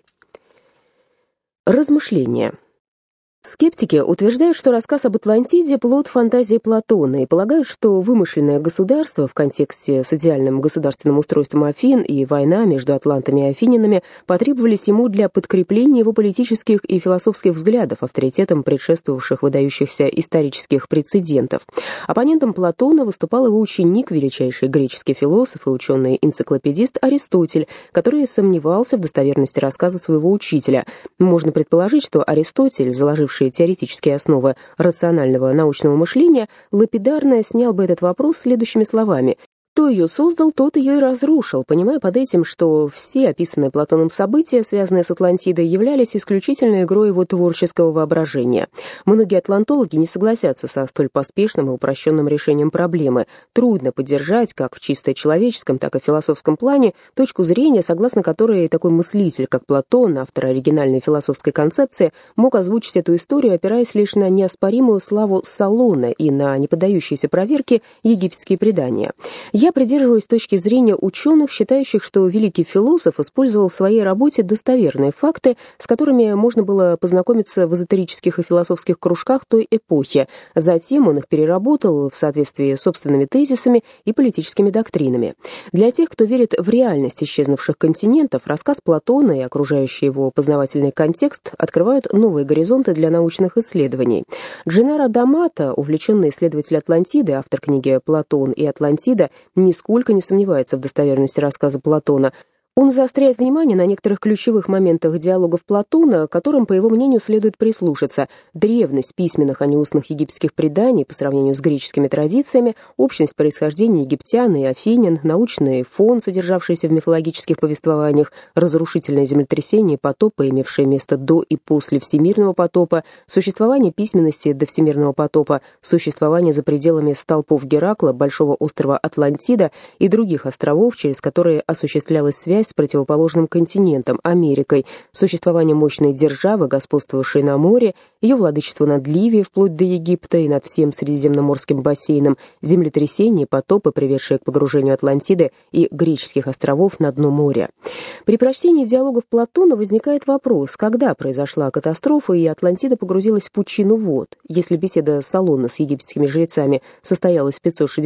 Размышления. Скептики утверждают, что рассказ об Атлантиде – плод фантазии Платона, и полагают, что вымышленное государство в контексте с идеальным государственным устройством Афин и война между атлантами и афинянами потребовались ему для подкрепления его политических и философских взглядов авторитетом предшествовавших выдающихся исторических прецедентов. Оппонентом Платона выступал его ученик, величайший греческий философ и ученый-энциклопедист Аристотель, который сомневался в достоверности рассказа своего учителя. Можно предположить, что Аристотель, заложивший теоретические основы рационального научного мышления, лапидарно снял бы этот вопрос следующими словами: «Кто ее создал, тот ее и разрушил», понимая под этим, что все описанные Платоном события, связанные с Атлантидой, являлись исключительно игрой его творческого воображения. Многие атлантологи не согласятся со столь поспешным и упрощенным решением проблемы. Трудно поддержать, как в чисто человеческом, так и в философском плане, точку зрения, согласно которой такой мыслитель, как Платон, автор оригинальной философской концепции, мог озвучить эту историю, опираясь лишь на неоспоримую славу Солона и на неподдающиеся проверке египетские предания. Я придерживаюсь точки зрения ученых, считающих, что великий философ использовал в своей работе достоверные факты, с которыми можно было познакомиться в эзотерических и философских кружках той эпохи. Затем он их переработал в соответствии с собственными тезисами и политическими доктринами. Для тех, кто верит в реальность исчезнувших континентов, рассказ Платона и окружающий его познавательный контекст открывают новые горизонты для научных исследований. Дженнаро Дамато, увлеченный исследователь Атлантиды, автор книги «Платон и Атлантида», нисколько не сомневается в достоверности рассказа Платона. Он заостряет внимание на некоторых ключевых моментах диалогов Платона, к которым, по его мнению, следует прислушаться: древность письменных, а не устных египетских преданий по сравнению с греческими традициями, общность происхождения египтян и афинян, научный фон, содержавшийся в мифологических повествованиях, разрушительное землетрясение, потопы, имевшие место до и после всемирного потопа, существование письменности до всемирного потопа, существование за пределами столпов Геракла, большого острова Атлантида и других островов, через которые осуществлялась связь с противоположным континентом, Америкой, существование мощной державы, господствовавшей на море, ее владычество над Ливией вплоть до Египта и над всем Средиземноморским бассейном, землетрясения, потопы, приведшие к погружению Атлантиды и греческих островов на дно моря. При прочтении диалогов Платона возникает вопрос, когда произошла катастрофа и Атлантида погрузилась в пучину вод. Если беседа Солона с египетскими жрецами состоялась в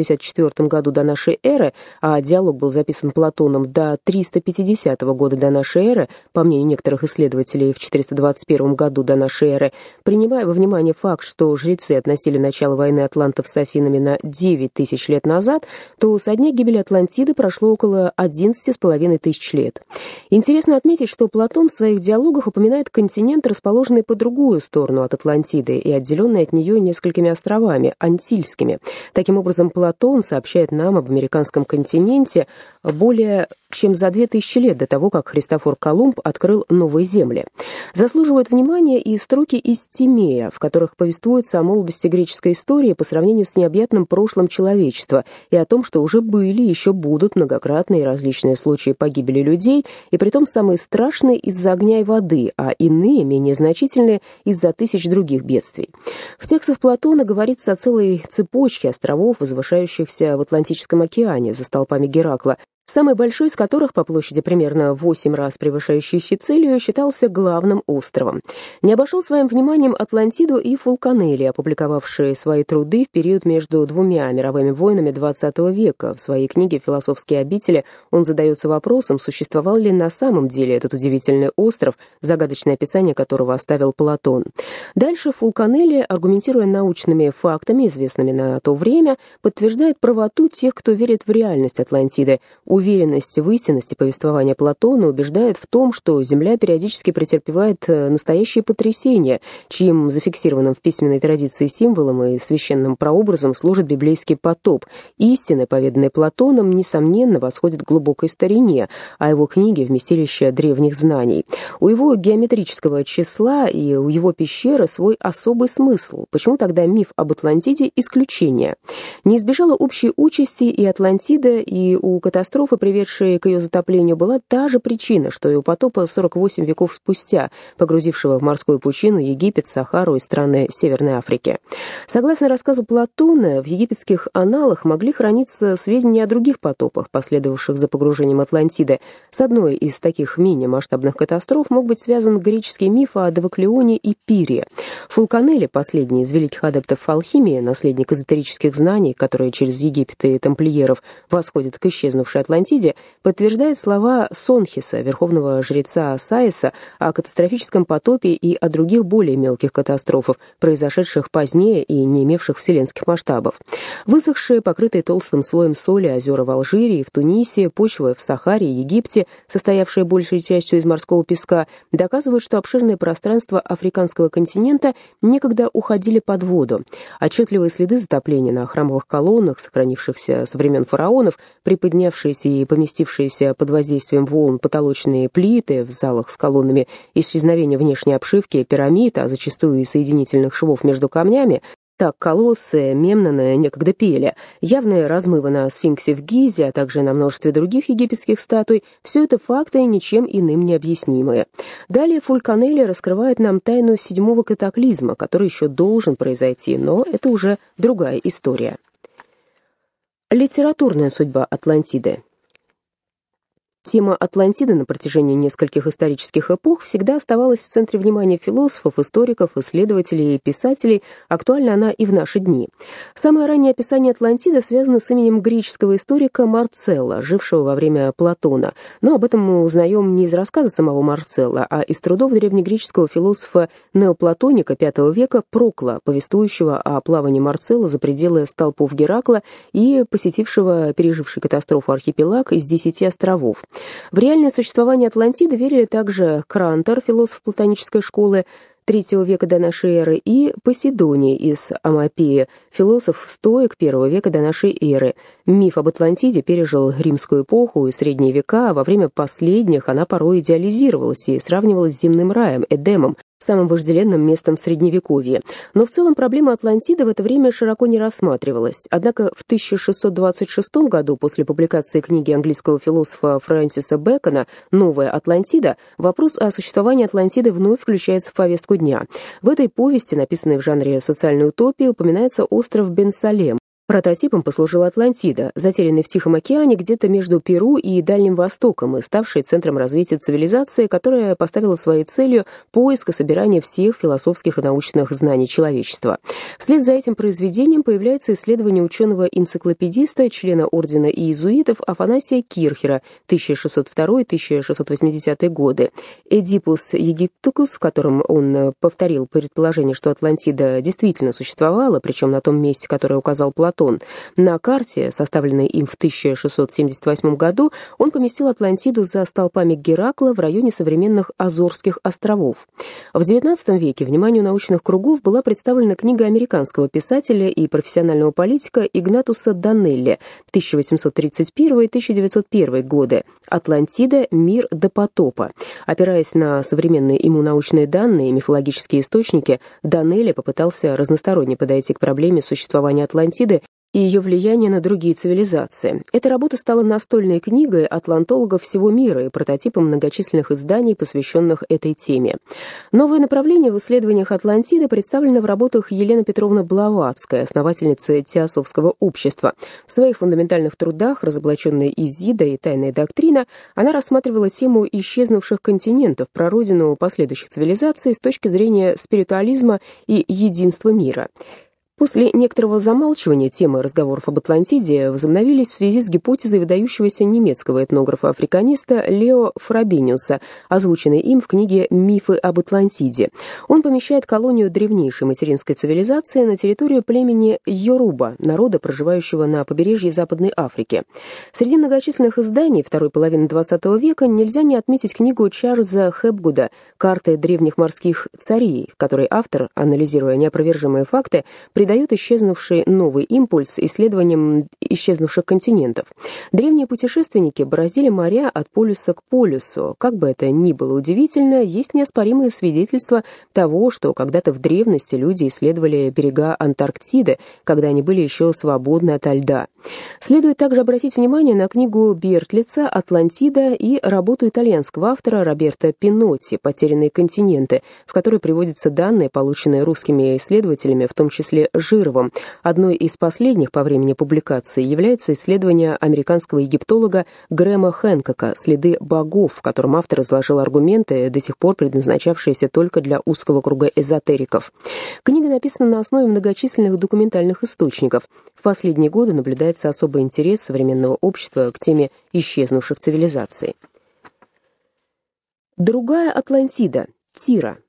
564 году до нашей эры, а диалог был записан Платоном до 350 года до нашей эры, по мнению некоторых исследователей, в 421 году до нашей эры, принимая во внимание факт, что жрецы относили начало войны атлантов с Афинами на 9 тысяч лет назад, то со дня гибели Атлантиды прошло около 11,5 тысяч лет. Интересно отметить, что Платон в своих диалогах упоминает континент, расположенный по другую сторону от Атлантиды и отделенный от нее несколькими островами, Антильскими. Таким образом, Платон сообщает нам об американском континенте более чем за 2000 лет до того, как Христофор Колумб открыл новые земли. Заслуживают внимания и строки из Тимея, в которых повествуется о молодости греческой истории по сравнению с необъятным прошлым человечества и о том, что уже были и еще будут многократные различные случаи погибели людей, и притом самые страшные из-за огня и воды, а иные, менее значительные, из-за тысяч других бедствий. В текстах Платона говорится о целой цепочке островов, возвышающихся в Атлантическом океане за столпами Геракла, самый большой из которых, по площади примерно 8 раз превышающий Сицилию, считался главным островом. Не обошел своим вниманием Атлантиду и Фулканелли, опубликовавшие свои труды в период между двумя мировыми войнами XX века. В своей книге «Философские обители» он задается вопросом, существовал ли на самом деле этот удивительный остров, загадочное описание которого оставил Платон. Дальше Фулканелли, аргументируя научными фактами, известными на то время, подтверждает правоту тех, кто верит в реальность Атлантиды. Уверенность в истинности повествования Платона убеждает в том, что Земля периодически претерпевает настоящие потрясения, чьим зафиксированным в письменной традиции символом и священным прообразом служит библейский потоп. Истины, поведанные Платоном, несомненно, восходят к глубокой старине, а его книги — вместилище древних знаний. У его геометрического числа и у его пещеры свой особый смысл. Почему тогда миф об Атлантиде — исключение? Не избежала общей участи и Атлантида, и у катастроф катастрофы, приведшие к ее затоплению, была та же причина, что и у потопа 48 веков спустя, погрузившего в морскую пучину Египет, Сахару и страны Северной Африки. Согласно рассказу Платона, в египетских аналах могли храниться сведения о других потопах, последовавших за погружением Атлантиды. С одной из таких менее масштабных катастроф мог быть связан греческий миф о Девоклеоне и Пире. Фулканелли, последний из великих адептов алхимии, наследник эзотерических знаний, которые через Египет и тамплиеров восходят к исчезнувшей Атлантиде, подтверждает слова Сонхиса, верховного жреца Осайса, о катастрофическом потопе и о других более мелких катастрофах, произошедших позднее и не имевших вселенских масштабов. Высохшие, покрытые толстым слоем соли озера в Алжире и в Тунисе, почвы в Сахаре и Египте, состоявшие большей частью из морского песка, доказывают, что обширные пространства африканского континента некогда уходили под воду. Отчетливые следы затопления на храмовых колоннах, сохранившихся со времен фараонов, приподнявшиеся и поместившиеся под воздействием волн потолочные плиты в залах с колоннами, исчезновение внешней обшивки пирамид, а зачастую и соединительных швов между камнями, так колоссы Мемнона некогда пели, явные размывы на сфинксе в Гизе, а также на множестве других египетских статуй — все это факты, ничем иным не объяснимые. Далее Фулканелли раскрывает нам тайну седьмого катаклизма, который еще должен произойти, но это уже другая история. Литературная судьба Атлантиды. Тема Атлантиды на протяжении нескольких исторических эпох всегда оставалась в центре внимания философов, историков, исследователей и писателей, актуальна она и в наши дни. Самое раннее описание Атлантиды связано с именем греческого историка Марцелла, жившего во время Платона. Но об этом мы узнаем не из рассказа самого Марцелла, а из трудов древнегреческого философа-неоплатоника V века Прокла, повествующего о плавании Марцелла за пределы столпов Геракла и посетившего переживший катастрофу архипелаг из 10 островов. В реальное существование Атлантиды верили также Крантор, философ платонической школы III века до нашей эры, и Поседоний из Амапея, философ-стоик I века до нашей эры. Миф об Атлантиде пережил римскую эпоху и средние века, а во время последних она порой идеализировалась и сравнивалась с земным раем, Эдемом, самым вожделенным местом в Средневековье. Но в целом проблема Атлантиды в это время широко не рассматривалась. Однако в 1626 году, после публикации книги английского философа Фрэнсиса Бэкона «Новая Атлантида», вопрос о существовании Атлантиды вновь включается в повестку дня. В этой повести, написанной в жанре социальной утопии, упоминается остров Бен-Салем. Прототипом послужила Атлантида, затерянный в Тихом океане где-то между Перу и Дальним Востоком и ставший центром развития цивилизации, которая поставила своей целью поиск и собирание всех философских и научных знаний человечества. Вслед за этим произведением появляется исследование ученого-энциклопедиста, члена ордена иезуитов Афанасия Кирхера 1602-1680 годы. «Эдипус Египтукус», в котором он повторил предположение, что Атлантида действительно существовала, причем на том месте, которое указал Платон. На карте, составленной им в 1678 году, он поместил Атлантиду за столпами Геракла в районе современных Азорских островов. В XIX веке вниманию научных кругов была представлена книга американского писателя и профессионального политика Игнатуса Данелли 1831-1901 годы «Атлантида. Мир до потопа». Опираясь на современные ему научные данные и мифологические источники, Данелли попытался разносторонне подойти к проблеме существования Атлантиды и ее влияние на другие цивилизации. Эта работа стала настольной книгой атлантологов всего мира и прототипом многочисленных изданий, посвященных этой теме. Новое направление в исследованиях Атлантиды представлено в работах Елены Петровны Блаватской, основательницы Теософского общества. В своих фундаментальных трудах «Разоблаченная Изида» и «Тайная доктрина» она рассматривала тему исчезнувших континентов, прародину последующих цивилизаций с точки зрения спиритуализма и единства мира. После некоторого замалчивания темы разговоров об Атлантиде возобновились в связи с гипотезой выдающегося немецкого этнографа-африканиста Лео Фрабиниуса, озвученной им в книге «Мифы об Атлантиде». Он помещает колонию древнейшей материнской цивилизации на территорию племени Йоруба, народа, проживающего на побережье Западной Африки. Среди многочисленных изданий второй половины XX века нельзя не отметить книгу Чарльза Хепгуда «Карты древних морских царей», в которой автор, анализируя неопровержимые факты, придает исчезнувший новый импульс исследованиям исчезнувших континентов. Древние путешественники бороздили моря от полюса к полюсу. Как бы это ни было удивительно, есть неоспоримые свидетельства того, что когда-то в древности люди исследовали берега Антарктиды, когда они были еще свободны ото льда. Следует также обратить внимание на книгу Бертлица «Атлантида» и работу итальянского автора Роберто Пинотти «Потерянные континенты», в которой приводятся данные, полученные русскими исследователями, в том числе Жировым. Одной из последних по времени публикаций является исследование американского египтолога Грэма Хэнкока «Следы богов», в котором автор изложил аргументы, до сих пор предназначавшиеся только для узкого круга эзотериков. Книга написана на основе многочисленных документальных источников. В последние годы наблюдается особый интерес современного общества к теме исчезнувших цивилизаций. Другая Атлантида – Тира.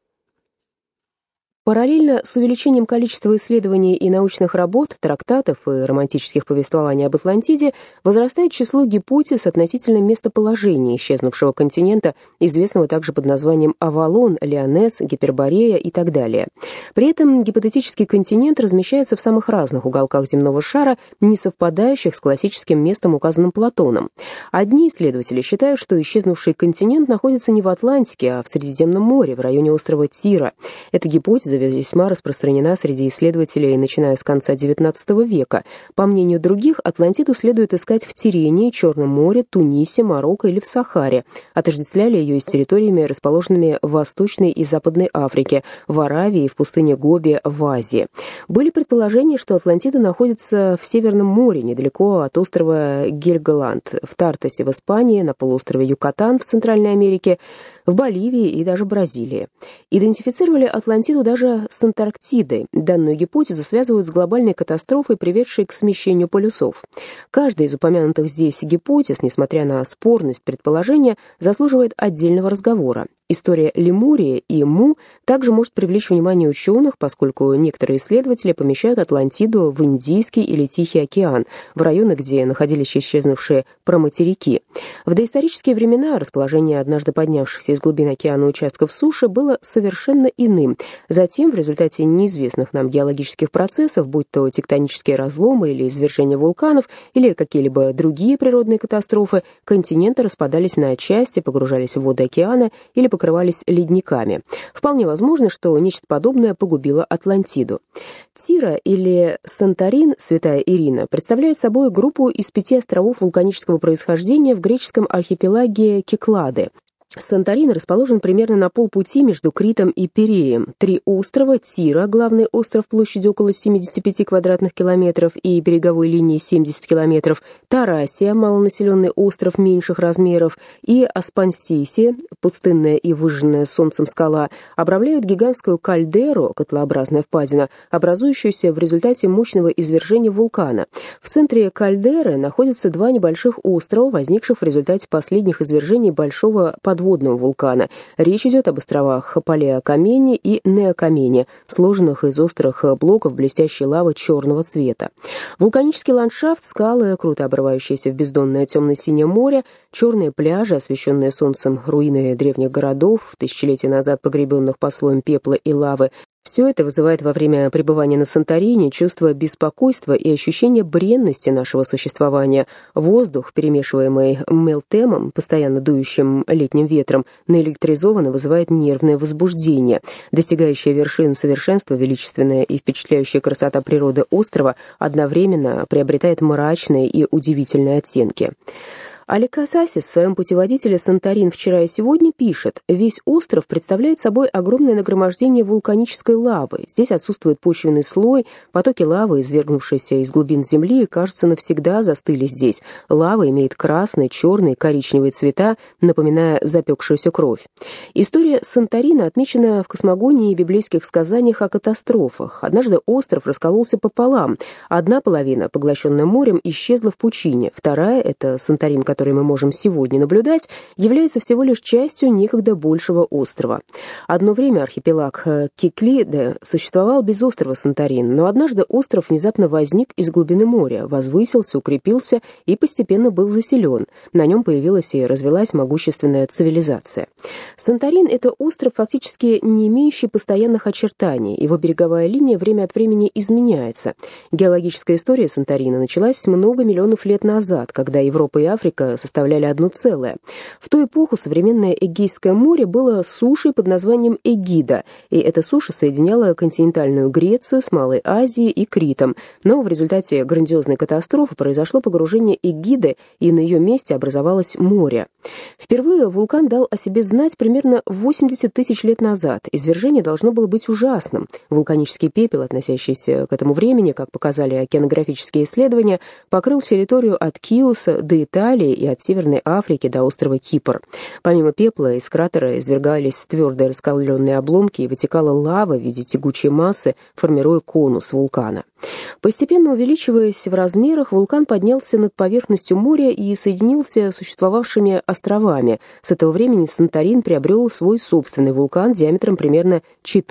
Параллельно с увеличением количества исследований и научных работ, трактатов и романтических повествований об Атлантиде возрастает число гипотез относительно местоположения исчезнувшего континента, известного также под названием Авалон, Лионес, Гиперборея и так далее. При этом гипотетический континент размещается в самых разных уголках земного шара, не совпадающих с классическим местом, указанным Платоном. Одни исследователи считают, что исчезнувший континент находится не в Атлантике, а в Средиземном море, в районе острова Тира. Эта гипотеза весьма распространена среди исследователей, начиная с конца XIX века. По мнению других, Атлантиду следует искать в Тирении, Черном море, Тунисе, Марокко или в Сахаре. Отождествляли ее и с территориями, расположенными в Восточной и Западной Африке, в Аравии и в пустыне Гоби в Азии. Были предположения, что Атлантида находится в Северном море, недалеко от острова Гельголанд, в Тартасе в Испании, на полуострове Юкатан в Центральной Америке, в Боливии и даже Бразилии. Идентифицировали Атлантиду даже с Антарктидой. Данную гипотезу связывают с глобальной катастрофой, приведшей к смещению полюсов. Каждая из упомянутых здесь гипотез, несмотря на спорность предположения, заслуживает отдельного разговора. История Лемурии и Му также может привлечь внимание ученых, поскольку некоторые исследователи помещают Атлантиду в Индийский или Тихий океан, в районы, где находились исчезнувшие проматерики. В доисторические времена расположение однажды поднявшихся из глубин океана участков суши было совершенно иным. Затем, в результате неизвестных нам геологических процессов, будь то тектонические разломы или извержения вулканов, или какие-либо другие природные катастрофы, континенты распадались на части, погружались в воды океана или покрывались ледниками. Вполне возможно, что нечто подобное погубило Атлантиду. Тира или Санторин, Святая Ирина, представляет собой группу из 5 островов вулканического происхождения в греческом архипелаге Киклады. Санторин расположен примерно на полпути между Критом и Пиреем. 3 острова — Тира, главный остров площадью около 75 квадратных километров и береговой линией 70 километров, Тарасия, малонаселенный остров меньших размеров, и Аспансиси, пустынная и выжженная солнцем скала, обрамляют гигантскую кальдеру, котлообразная впадина, образующуюся в результате мощного извержения вулкана. В центре кальдеры находятся 2 небольших острова, возникших в результате последних извержений большого подводного вулкана. Речь идет об островах Палеокамене и Неокамене, сложенных из острых блоков блестящей лавы черного цвета. Вулканический ландшафт, скалы, круто обрывающиеся в бездонное темно-синее море, черные пляжи, освещенные солнцем, руины древних городов, тысячелетия назад погребенных под слоем пепла и лавы, все это вызывает во время пребывания на Санторини чувство беспокойства и ощущение бренности нашего существования. Воздух, перемешиваемый мелтемом, постоянно дующим летним ветром, наэлектризованно вызывает нервное возбуждение. Достигающая вершин совершенства величественная и впечатляющая красота природы острова одновременно приобретает мрачные и удивительные оттенки. Аликасасис в своем путеводителе «Санторин. Вчера и сегодня» пишет: «Весь остров представляет собой огромное нагромождение вулканической лавы. Здесь отсутствует почвенный слой, потоки лавы, извергнувшиеся из глубин земли, кажется, навсегда застыли здесь. Лава имеет красный, черный, коричневые цвета, напоминая запекшуюся кровь». История Санторина отмечена в космогонии и библейских сказаниях о катастрофах. Однажды остров раскололся пополам. Одна половина, поглощенная морем, исчезла в пучине. Вторая — это Санторин, который которые мы можем сегодня наблюдать, является всего лишь частью некогда большего острова. Одно время архипелаг Киклиде существовал без острова Санторин, но однажды остров внезапно возник из глубины моря, возвысился, укрепился и постепенно был заселен. На нем появилась и развилась могущественная цивилизация. Санторин — это остров, фактически не имеющий постоянных очертаний. Его береговая линия время от времени изменяется. Геологическая история Санторина началась много миллионов лет назад, когда Европа и Африка составляли одно целое. В ту эпоху современное Эгейское море было сушей под названием Эгида, и эта суша соединяла континентальную Грецию с Малой Азией и Критом. Но в результате грандиозной катастрофы произошло погружение Эгиды, и на ее месте образовалось море. Впервые вулкан дал о себе знать примерно 80 тысяч лет назад. Извержение должно было быть ужасным. Вулканический пепел, относящийся к этому времени, как показали океанографические исследования, покрыл территорию от Киоса до Италии и от Северной Африки до острова Кипр. Помимо пепла из кратера извергались твердые раскаленные обломки и вытекала лава в виде тягучей массы, формируя конус вулкана. Постепенно увеличиваясь в размерах, вулкан поднялся над поверхностью моря и соединился с существовавшими островами. С этого времени Санторин приобрел свой собственный вулкан диаметром примерно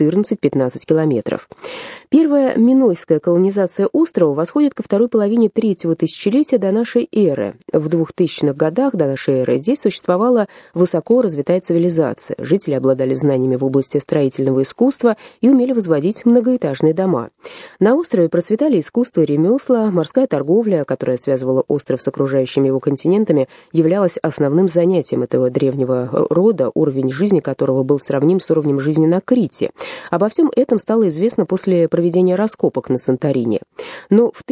14-15 километров. Первая минойская колонизация острова восходит ко второй половине третьего тысячелетия до нашей эры. В 2000-х годах до нашей эры здесь существовала высоко развитая цивилизация. Жители обладали знаниями в области строительного искусства и умели возводить многоэтажные дома. На острове процветали искусство и ремесла, морская торговля, которая связывала остров с окружающими его континентами, являлась основным занятием этого древнего рода, уровень жизни которого был сравним с уровнем жизни на Крите. Обо всем этом стало известно после проведения раскопок на Санторине. Но в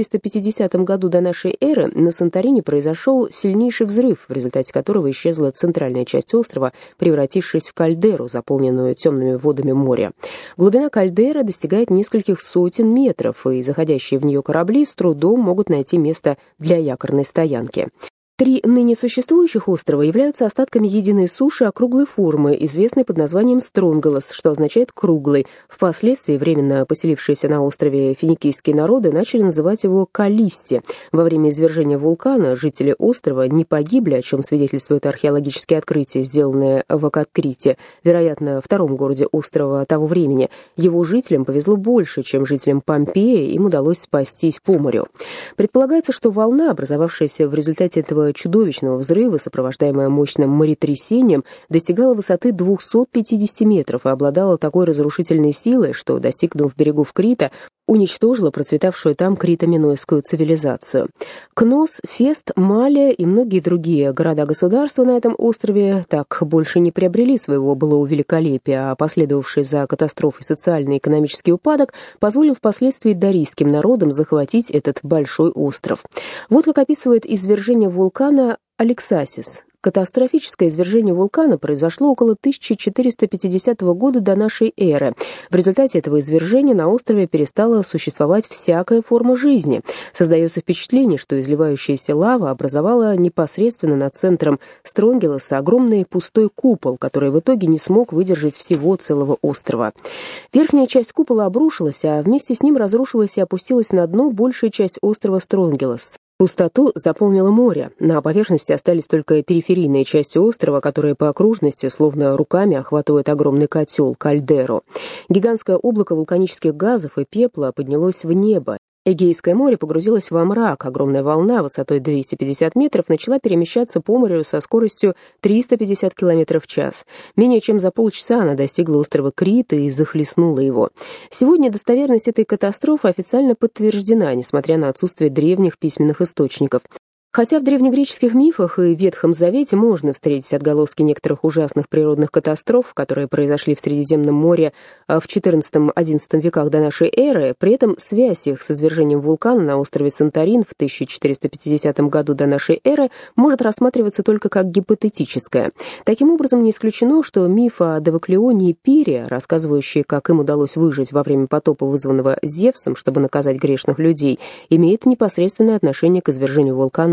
1450 году до нашей эры на Санторине произошел сильнейший взрыв, в результате которого исчезла центральная часть острова, превратившись в кальдеру, заполненную темными водами моря. Глубина кальдеры достигает нескольких сотен метров, и заходящие в нее корабли с трудом могут найти место для якорной стоянки. 3 ныне существующих острова являются остатками единой суши округлой формы, известной под названием Стронголос, что означает «круглый». Впоследствии временно поселившиеся на острове финикийские народы начали называть его Калисти. Во время извержения вулкана жители острова не погибли, о чем свидетельствуют археологические открытия, сделанные в Акаткрите, вероятно, втором городе острова того времени. Его жителям повезло больше, чем жителям Помпеи, им удалось спастись по морю. Предполагается, что волна, образовавшаяся в результате этого чудовищного взрыва, сопровождаемая мощным моретрясением, достигала высоты 250 метров и обладала такой разрушительной силой, что, достигнув берегов Крита, уничтожила процветавшую там крито-минойскую цивилизацию. Кнос, Фест, Малия и многие другие города-государства на этом острове так больше не приобрели своего былого великолепия, а последовавший за катастрофой социальный и экономический упадок позволил впоследствии дарийским народам захватить этот большой остров. Вот как описывает извержение вулкана Алексасис. Катастрофическое извержение вулкана произошло около 1450 года до нашей эры. В результате этого извержения на острове перестала существовать всякая форма жизни. Создается впечатление, что изливающаяся лава образовала непосредственно над центром Стронгелоса огромный пустой купол, который в итоге не смог выдержать всего целого острова. Верхняя часть купола обрушилась, а вместе с ним разрушилась и опустилась на дно большая часть острова Стронгелос. Пустоту заполнило море. На поверхности остались только периферийные части острова, которые по окружности словно руками охватывают огромный котел, кальдеру. Гигантское облако вулканических газов и пепла поднялось в небо. Эгейское море погрузилось во мрак. Огромная волна высотой 250 метров начала перемещаться по морю со скоростью 350 км в час. Менее чем за полчаса она достигла острова Крит и захлестнула его. Сегодня достоверность этой катастрофы официально подтверждена, несмотря на отсутствие древних письменных источников. Хотя в древнегреческих мифах и Ветхом Завете можно встретить отголоски некоторых ужасных природных катастроф, которые произошли в Средиземном море в XIV-XI веках до нашей эры, при этом связь их с извержением вулкана на острове Санторин в 1450 году до нашей эры может рассматриваться только как гипотетическая. Таким образом, не исключено, что миф о Девоклеоне и Пире, рассказывающий, как им удалось выжить во время потопа, вызванного Зевсом, чтобы наказать грешных людей, имеет непосредственное отношение к извержению вулкана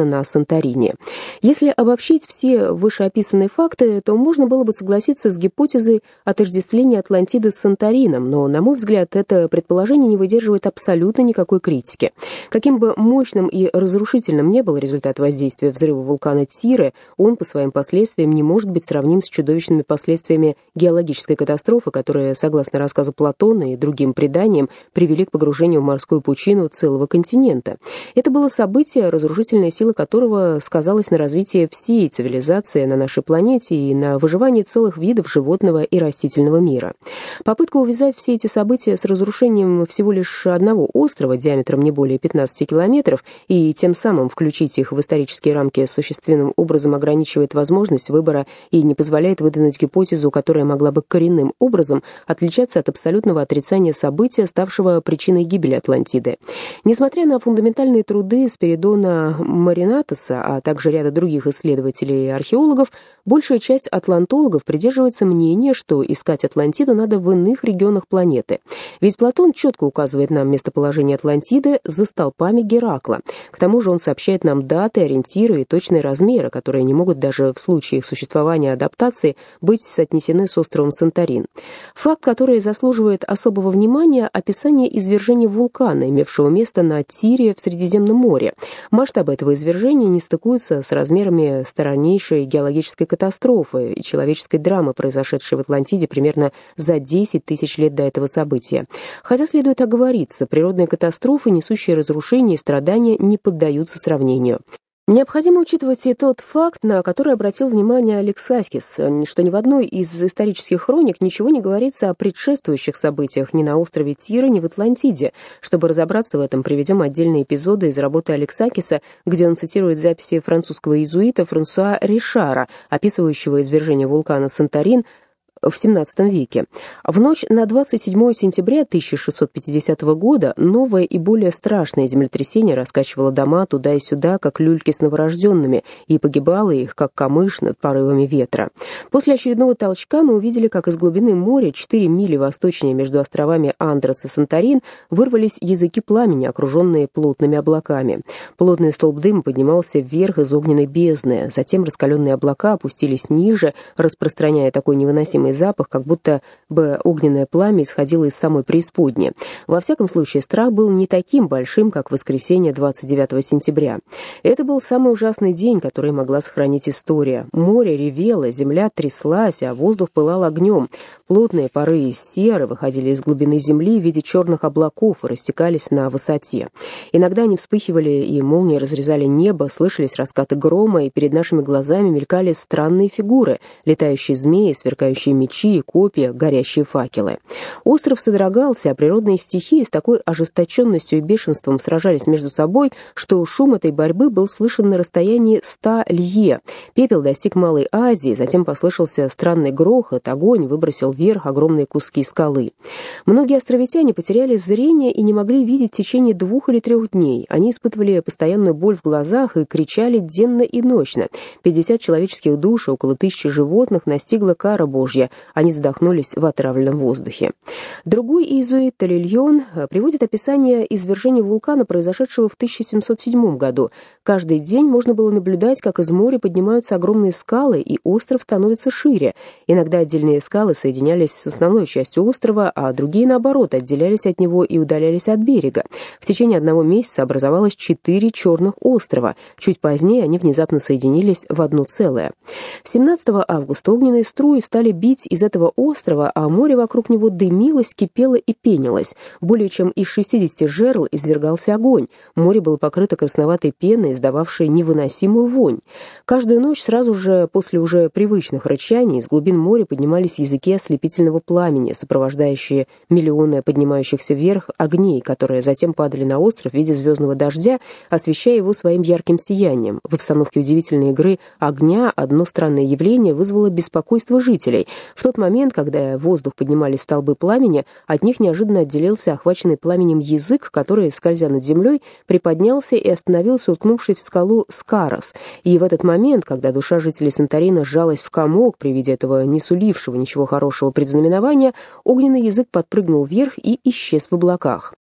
на Санторини. Если обобщить все вышеописанные факты, то можно было бы согласиться с гипотезой отождествления Атлантиды с Санторином, но, на мой взгляд, это предположение не выдерживает абсолютно никакой критики. Каким бы мощным и разрушительным ни был результат воздействия взрыва вулкана Тире, он по своим последствиям не может быть сравним с чудовищными последствиями геологической катастрофы, которые, согласно рассказу Платона и другим преданиям, привели к погружению в морскую пучину целого континента. Это было событие, разрушительная сила которого сказалась на развитии всей цивилизации на нашей планете и на выживании целых видов животного и растительного мира. Попытка увязать все эти события с разрушением всего лишь одного острова диаметром не более 15 километров и тем самым включить их в исторические рамки существенным образом ограничивает возможность выбора и не позволяет выдвинуть гипотезу, которая могла бы коренным образом отличаться от абсолютного отрицания события, ставшего причиной гибели Атлантиды. Несмотря на фундаментальные труды Спиридона Маринатоса, а также ряда других исследователей и археологов, большая часть атлантологов придерживается мнения, что искать Атлантиду надо в иных регионах планеты. Ведь Платон четко указывает нам местоположение Атлантиды за столпами Геракла. К тому же он сообщает нам даты, ориентиры и точные размеры, которые не могут даже в случае их существования и адаптации быть соотнесены с островом Санторин. Факт, который заслуживает особого внимания, описание извержения вулкана, имевшего место на Тире в Средиземном море. Масштабы этого извержения не стыкуются с размерами страннейшей геологической катастрофы и человеческой драмы, произошедшей в Атлантиде примерно за 10 тысяч лет до этого события. Хотя следует оговориться, природные катастрофы, несущие разрушения и страдания, не поддаются сравнению. Необходимо учитывать и тот факт, на который обратил внимание Алексакис, что ни в одной из исторических хроник ничего не говорится о предшествующих событиях ни на острове Тира, ни в Атлантиде. Чтобы разобраться в этом, приведем отдельные эпизоды из работы Алексакиса, где он цитирует записи французского иезуита Франсуа Ришара, описывающего извержение вулкана Санторин в XVII веке. В ночь на 27 сентября 1650 года новое и более страшное землетрясение раскачивало дома туда и сюда, как люльки с новорожденными, и погибало их, как камыш над порывами ветра. После очередного толчка мы увидели, как из глубины моря, 4 мили восточнее между островами Андрос и Санторин, вырвались языки пламени, окруженные плотными облаками. Плотный столб дыма поднимался вверх из огненной бездны, затем раскаленные облака опустились ниже, распространяя такой невыносимый запах, как будто бы огненное пламя исходило из самой преисподней. Во всяком случае, страх был не таким большим, как в воскресенье 29 сентября. Это был самый ужасный день, который могла сохранить история. Море ревело, земля тряслась, а воздух пылал огнем. Плотные пары из серы выходили из глубины земли в виде черных облаков и растекались на высоте. Иногда они вспыхивали, и молнии разрезали небо, слышались раскаты грома, и перед нашими глазами мелькали странные фигуры, летающие змеи, сверкающие мечи, копья, горящие факелы. Остров содрогался, а природные стихии с такой ожесточенностью и бешенством сражались между собой, что шум этой борьбы был слышен на расстоянии 100 лье. Пепел достиг Малой Азии, затем послышался странный грохот, огонь выбросил вверх огромные куски скалы. Многие островитяне потеряли зрение и не могли видеть в течение 2 или 3 дней. Они испытывали постоянную боль в глазах и кричали денно и ночно. 50 человеческих душ и около 1000 животных настигла кара Божья. Они задохнулись в отравленном воздухе. Другой иезуит Талильон приводит описание извержения вулкана, произошедшего в 1707 году. Каждый день можно было наблюдать, как из моря поднимаются огромные скалы, и остров становится шире. Иногда отдельные скалы соединялись с основной частью острова, а другие, наоборот, отделялись от него и удалялись от берега. В течение 1 месяца образовалось 4 черных острова. Чуть позднее они внезапно соединились в одно целое. 17 августа огненные струи стали бить из этого острова, а море вокруг него дымилось, кипело и пенилось. Более чем из 60 жерл извергался огонь. Море было покрыто красноватой пеной, издававшей невыносимую вонь. Каждую ночь сразу же после уже привычных рычаний из глубин моря поднимались языки ослепительного пламени, сопровождающие миллионы поднимающихся вверх огней, которые затем падали на остров в виде звездного дождя, освещая его своим ярким сиянием. В обстановке удивительной игры огня одно странное явление вызвало беспокойство жителей. В тот момент, когда в воздух поднимались столбы пламени, от них неожиданно отделился охваченный пламенем язык, который, скользя над землей, приподнялся и остановился, уткнувшись в скалу Скарос. И в этот момент, когда душа жителей Санторина сжалась в комок при виде этого не сулившего ничего хорошего предзнаменования, огненный язык подпрыгнул вверх и исчез в облаках.